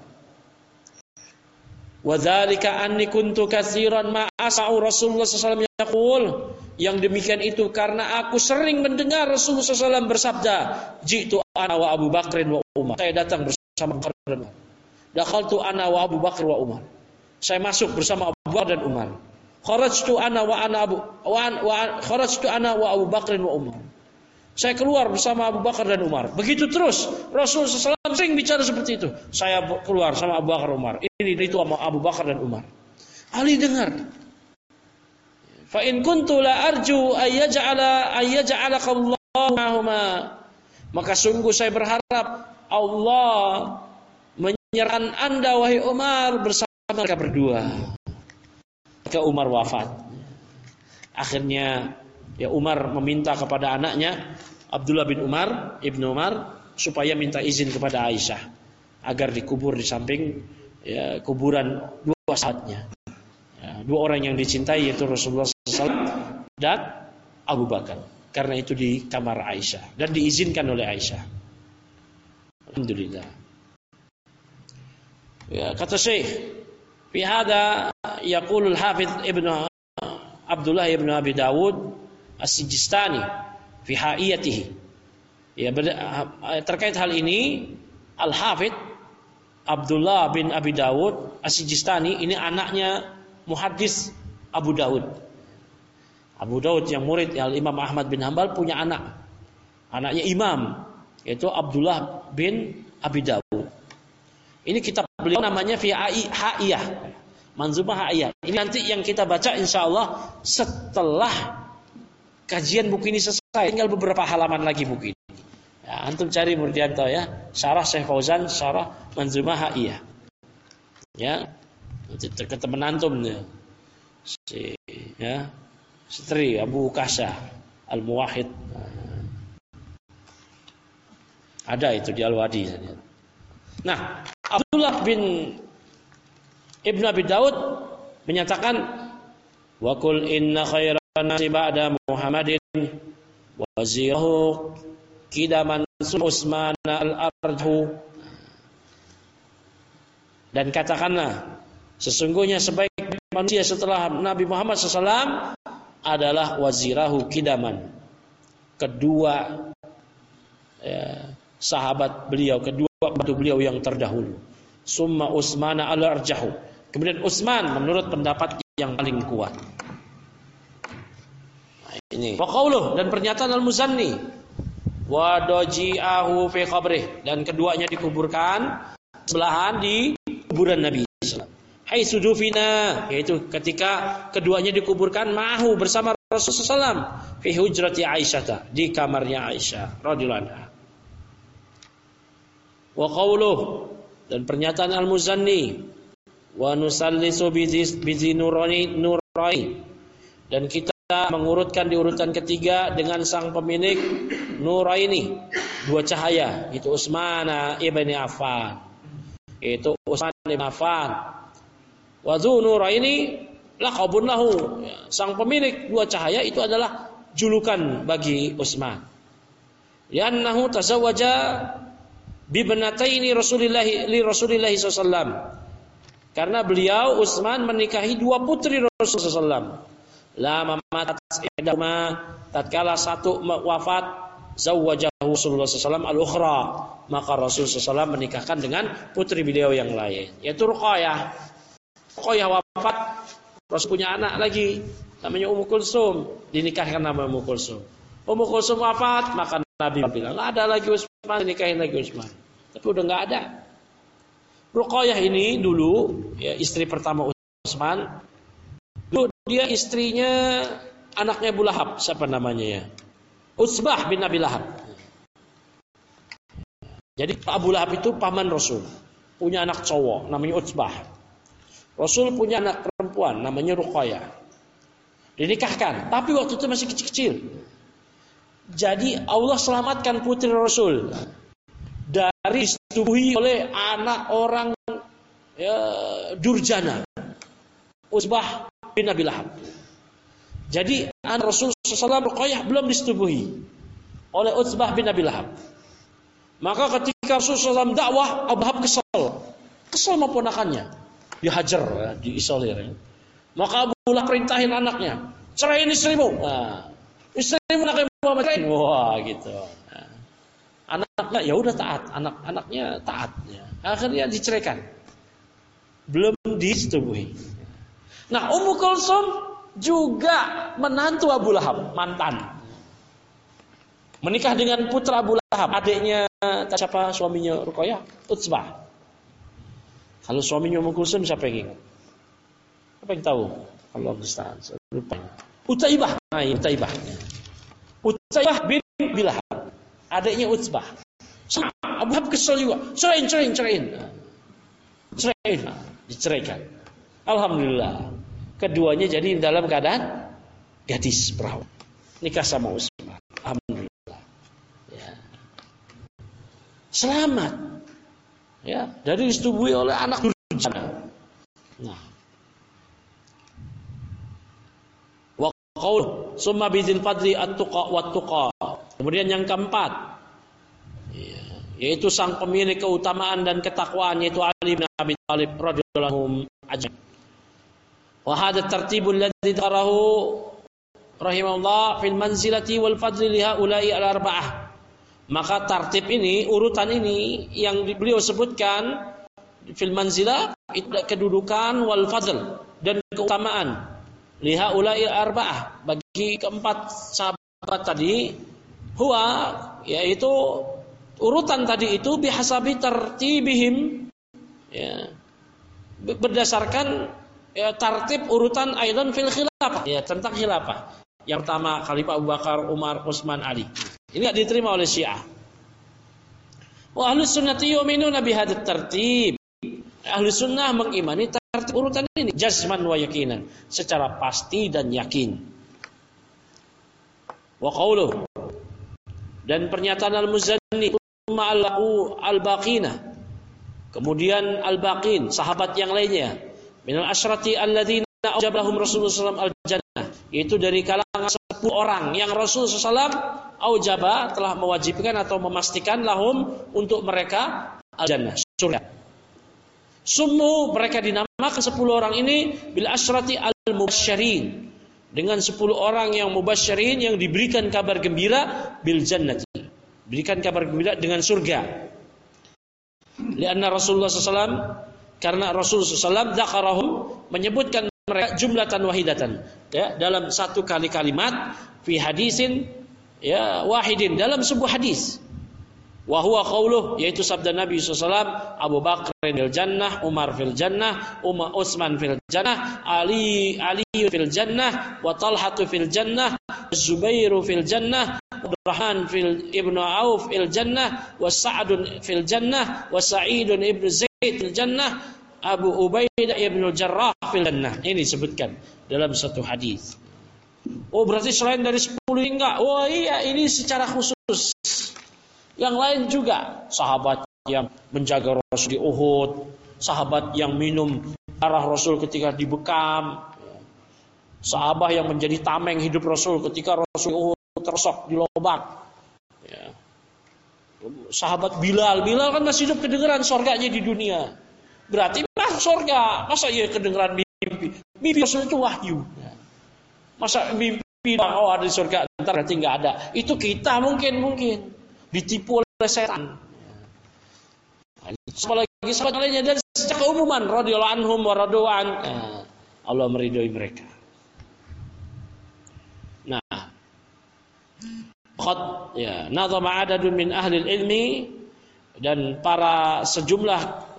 Wa dzalika anni kuntu katsiran ma as'u Rasulullah shallallahu alaihi wasallam yaqul. Yang demikian itu karena aku sering mendengar Rasulullah shallallahu alaihi wasallam bersabda, jitu ana wa Abu Bakr wa Umar. Saya datang bersama Abu Bakar dan Umar. Dakhaltu ana wa Abu Bakr wa Umar. Saya masuk bersama Abu Bakar dan Umar. Kharajtu ana wa ana Abu wa, wa kharajtu ana wa Abu Bakr wa Umar. Saya keluar bersama Abu Bakar dan Umar. Begitu terus Rasulullah shallallahu alaihi wasallam sering bicara seperti itu. Saya keluar sama Abu Bakar dan Umar. Ini itu sama Abu Bakar dan Umar. Ali dengar. Fa in kuntu la arju ayyaj'ala ayyaj'alakallahu ma'huma. Maka sungguh saya berharap Allah menyerahkan Anda wahai Umar bersama mereka berdua. Ke Umar wafat. Akhirnya ya Umar meminta kepada anaknya Abdullah bin Umar, Ibnu Umar, supaya minta izin kepada Aisyah agar dikubur di samping ya, kuburan dua sahabatnya. Ya, dua orang yang dicintai, yaitu Rasulullah shallallahu alaihi wasallam dan Abu Bakar. Karena itu di kamar Aisyah dan diizinkan oleh Aisyah. Alhamdulillah. Ya, kata Syekh, fi hada yaqulu al-Hafidz Ibnu Abdullah ibn Abi Dawud As-Sijistani fi ha'iyatihi. Ya, terkait hal ini Al-Hafidz Abdullah bin Abi Dawud As-Sijistani ini anaknya muhaddis Abu Dawud. Abu Dawud yang murid Al-Imam Ahmad bin Hanbal punya anak. Anaknya imam, yaitu Abdullah bin Abi Dawud. Ini kitab beliau namanya fi ha'iyah. Manzumah ha'iyah. Ini nanti yang kita baca insyaallah setelah kajian buku ini selesai. Tinggal beberapa halaman lagi buku ini. Ya, antum cari Murdianto ya, Syarah Syekh Fauzan, Syarah Manzumah ha'iyah. Ya. Nanti ketemu antum nih. Si ya. Setri Abu Kasya Al-Muwahhid. Ada itu di Al-Wadi. Nah, Abdullah bin Ibnu Abi Daud menyatakan wa qul inna khairan nasi ba'da Muhammadin wazirahu kidaman Utsman al-Arju. Dan katakanlah sesungguhnya sebaik manusia setelah Nabi Muhammad shallallahu alaihi wasallam adalah wazirahu kidaman, kedua ya, sahabat beliau, kedua pembantu beliau yang terdahulu. Summa Utsman al-Arjahu. Kemudian Utsman menurut pendapat yang paling kuat. Nah, ini. Wa qauluh, dan pernyataan Al-Muzanni wa daji'ahu fi qabrih, dan keduanya dikuburkan sebelahan di kuburan Nabi sallallahu alaihi wasallam. Hai sudufina, yaitu ketika keduanya dikuburkan ma'ahu bersama Rasulullah sallallahu alaihi wasallam fi hujrati Aisyah, di kamarnya Aisyah radhiyallahu anha. Wa qauluh, dan pernyataan Al-Muzanni wa nusallisu bi nurani nurai, dan kita mengurutkan di urutan ketiga dengan sang pemilik nuraini, dua cahaya, itu Utsman ibn Affan, itu Utsman ibn Affan. Wa dzu nuraini laqabun lahu, sang pemilik dua cahaya itu adalah julukan bagi Utsman. Li'annahu tazawwaja bibnataini Rasulillah li Rasulillah sallallahu alaihi wasallam. Karena beliau Utsman menikahi dua putri Rasulullah sallallahu alaihi wasallam. Lama matat ihdahuma, tatkala satu wafat, zawwajahu Rasulullah sallallahu alaihi wasallam al-ukhra, maka Rasulullah sallallahu alaihi wasallam menikahkan dengan putri beliau yang lain, yaitu Ruqayyah. Ruqayyah wafat, Rasul punya anak lagi namanya Ummu Kulsum, dinikahkan nama Ummu Kulsum. Ummu Kulsum wafat, maka Nabi bilang, "Enggak ada lagi Utsman, dinikahin lagi Utsman." Tapi udah enggak ada. Ruqayyah ini dulu ya, istri pertama Utsman. Dulu dia istrinya anaknya Abu Lahab, siapa namanya ya? Utsbah bin Abi Lahab. Jadi Abu Lahab itu paman Rasul, punya anak cowok namanya Utsbah. Rasul punya anak perempuan namanya Ruqayyah. Dinikahkan, tapi waktu itu masih kecil-kecil. Jadi Allah selamatkan putri Rasul dari disetubuhi oleh anak orang ya, durjana, Utsbah bin Abi Lahab. Jadi anak Rasul shallallahu alaihi wasallam Ruqayyah belum disetubuhi oleh Utsbah bin Abi Lahab. Maka ketika Rasul shallallahu alaihi wasallam dakwah, Abu Lahab kesal, kesal sama ponakannya, dihajar, ya, diisolir. Ya. Maka Abu Lahab perintahin anaknya, ceraiin istrimu. Nah, istrimu nak Muhammad ceraiin. Wah gitu. Nah, anaknya ya udah taat, anak-anaknya taat. Ya. Akhirnya diceraikan, belum disetubuhi. Nah, Ummu Kulsum juga menantu Abu Lahab, mantan. Menikah dengan putra Abu Lahab, adiknya siapa suaminya Ruqayyah? Utsbah. Kalau suaminya Ummu Kulsum siapa yang ingat? Apa yang tahu? Allah musta'an. Lupa. Utaibah. Nah, Utaibah. Utaibah bin Abi Lahab, adiknya Utsbah. Abu Lahab kesel juga. Ceraiin, ceraiin, ceraiin. Ceraiin. Diceraikan. Alhamdulillah. Keduanya jadi dalam keadaan gadis perawan. Nikah sama Utsbah. Alhamdulillah. Ya. Selamat. Ya, dari disetubuhi oleh anak durjana. Nah. Wa qaul summa bidzil fadli at-tuqa wat-tuqa. Kemudian yang keempat, ya, yaitu sang pemilik keutamaan dan ketakwaan, yaitu Ali bin Abi Thalib radhiyallahu anhu. Wa hadha tartibul ladzi dzakarahu rahimahullah fil manzilati wal fadli li haula'i al-arba'ah. Maka tartib ini, urutan ini yang beliau sebutkan fil manzilah, itu kedudukan wal fadl dan keutamaan li haula'i al-arba'ah, bagi keempat sahabat tadi, huwa, yaitu urutan tadi itu bihasabi tartibihim, ya, berdasarkan ya, tartib urutan aidan fil khilafah, ya, tentang khilafah. Yang pertama Khalifah Abu Bakar, Umar, Utsman, Ali. Ini tidak diterima oleh Syiah. Wa ahlus sunnati yu'minuna bihadzal tartib. Ahlus sunnah mengimani tartib urutan ini jazman wa yakinan, secara pasti dan yakin. Wa qauluh, dan pernyataan al-Muzanni ma'al al-baqina, kemudian al-baqin, sahabat yang lainnya, minal asyrati alladzina aujabahum Rasulullah sallallahu alaihi wasallam al-jannah, yaitu dari kalangan sepuluh orang yang Rasulullah sallallahu alaihi wasallam aujaba, telah mewajibkan atau memastikan lahum, untuk mereka, al-jannah, surga. Summu, mereka dinamakan sepuluh orang ini bil asyrati al-mubasysyirin, dengan sepuluh orang yang mubasysyirin, yang diberikan kabar gembira bil jannati, berikan kabar gembira dengan surga. Lianna Rasulullah sallallahu alaihi wasallam, karena Rasulullah sallallahu alaihi wasallam dzakarahum, menyebutkan mereka jumlatan wahidatan, ya, dalam satu kali kalimat, fi hadisin, ya, wahidin, dalam sebuah hadis. Wa huwa qauluh, yaitu sabda Nabi sallallahu alaihi wasallam, Abu Bakar fil jannah, Umar fil jannah, Umar Utsman fil jannah, Ali Ali fil jannah, wa Talhah fil jannah, Zubair fil jannah, Abdurrahman fil Ibnu Auf fil jannah, wa Sa'd fil jannah, wa Sa'id ibn Zaid fil jannah, Abu Ubaidah ibn Jarrah fil jannah. Ini disebutkan dalam satu hadis. Oh, berarti selain dari sepuluh enggak? Oh iya, ini secara khusus. Yang lain juga, sahabat yang menjaga Rasul di Uhud, sahabat yang minum darah Rasul ketika dibekam, sahabat yang menjadi tameng hidup Rasul ketika Rasul di Uhud tersok di lobak, ya. Sahabat Bilal, Bilal kan masih hidup, kedengeran surganya di dunia, berarti masuk surga. Masa iya kedengeran mimpi? Mimpi Rasul itu wahyu, ya. Masa mimpi oh ada di surga, ntar berarti nggak ada? Itu kita mungkin mungkin ditipu oleh setan. Apalagi sahabat lainnya, dan sejak keumuman radhiyallahu anhum wa radwan, Allah meridhoi mereka. Nah, qad ya nazama adadun min ahli ilmi, dan para sejumlah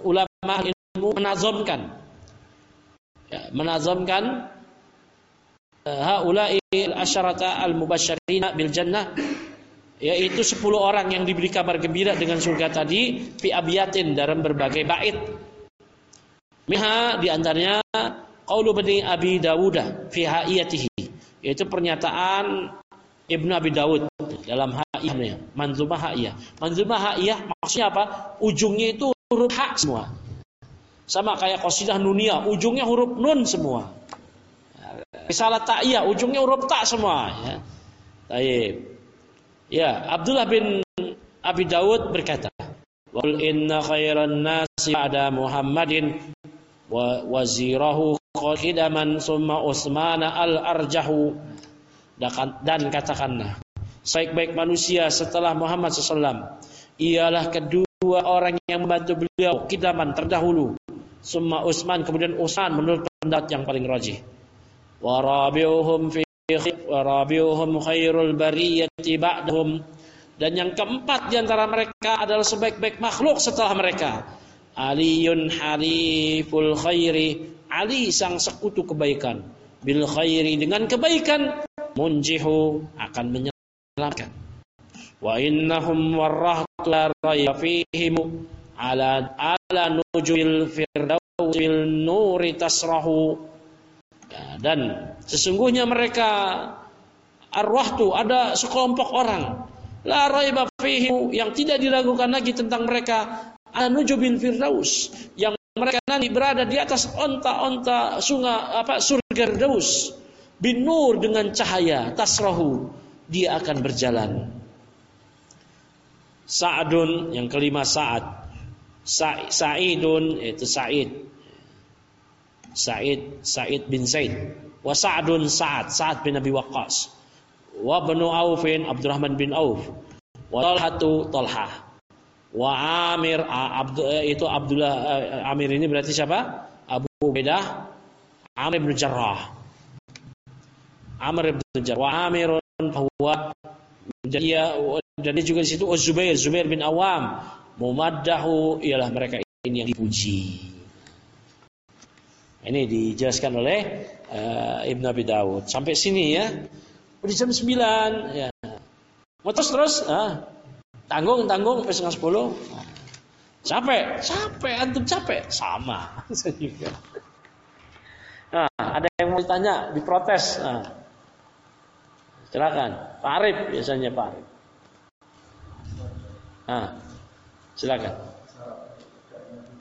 ulama ilmu menazamkan ya, menazamkan uh, haula'i al-asyarata al-mubasysyirina bil jannah, yaitu sepuluh orang yang diberi kabar gembira dengan surga tadi, fi abiyatin, dalam berbagai bait. Minha, di antaranya qaulu bani Abi Dawud fi haiyatihi, yaitu pernyataan Ibnu Abi Dawud dalam haiyahnya, manzumah haiyah. Manzumah haiyah maksudnya apa? Ujungnya itu huruf ha semua. Sama kayak qasidah nuniyah, ujungnya huruf nun semua. Risalah ta'iyah, ujungnya huruf ta semua ya. Baik. Ya, Abdullah bin Abi Dawud berkata, "Wal inna khairan nasi ba'da Muhammadin wa wazirahu khidaman summa Utsman al-arjahu." Dan katakanlah, sebaik-baik manusia setelah Muhammad shallallahu alaihi wasallam ialah kedua orang yang membantu beliau, khidaman terdahulu, summa Utsman, kemudian Utsman, menurut pendapat yang paling rajih. Wa rabiuhum fi wa rabiuhum khairul bariyati ba'dahum, dan yang keempat di antara mereka adalah sebaik-baik makhluk setelah mereka. Aliyun haliful khairi, Ali sang sekutu kebaikan, bil khairi, dengan kebaikan, munjihu, akan menyelamatkan. Wa innahum warahtu la rayba fihim ala ala nujul firdausil nuri tasrahu. Ya, dan sesungguhnya mereka arwahtu, ada sekelompok orang, la raiba fihim, yang tidak diragukan lagi tentang mereka, ala nujubil firdaus, yang mereka nanti berada di atas onta-onta sungai apa surga Firdaus, bin nur, dengan cahaya, tasrahu, dia akan berjalan. Sa'dun, yang kelima Sa'ad, Sa- Sa'idun, yaitu Sa'id Sa'id Sa'id bin Zaid, wa Sa'dun Sa'ad Sa'ad bin Abi Waqqas, wa Banu Aufin Abdurrahman bin Auf, wa Talhatu Talhah, wa Amir Abdu, itu Abdullah. Amir ini berarti siapa? Abu Ubaidah Amir bin Jarrah. Amr bin Jarrah, wa Amirun huwa, dia, dan dia juga di situ Az-Zubair Zubair bin Awam, mumaddahu, ialah mereka ini yang dipuji. Ini dijelaskan oleh uh, Ibnu Abi Dawud. Sampai sini ya. Udah jam sembilan ya. Mau terus terus ah. Tanggung tanggung sampai setengah sepuluh. Capek, capek, antum capek, sama saya juga. Nah, ada yang mau ditanya, diprotes. Nah, silakan. Pak Arif biasanya Pak Arif. Nah, silakan.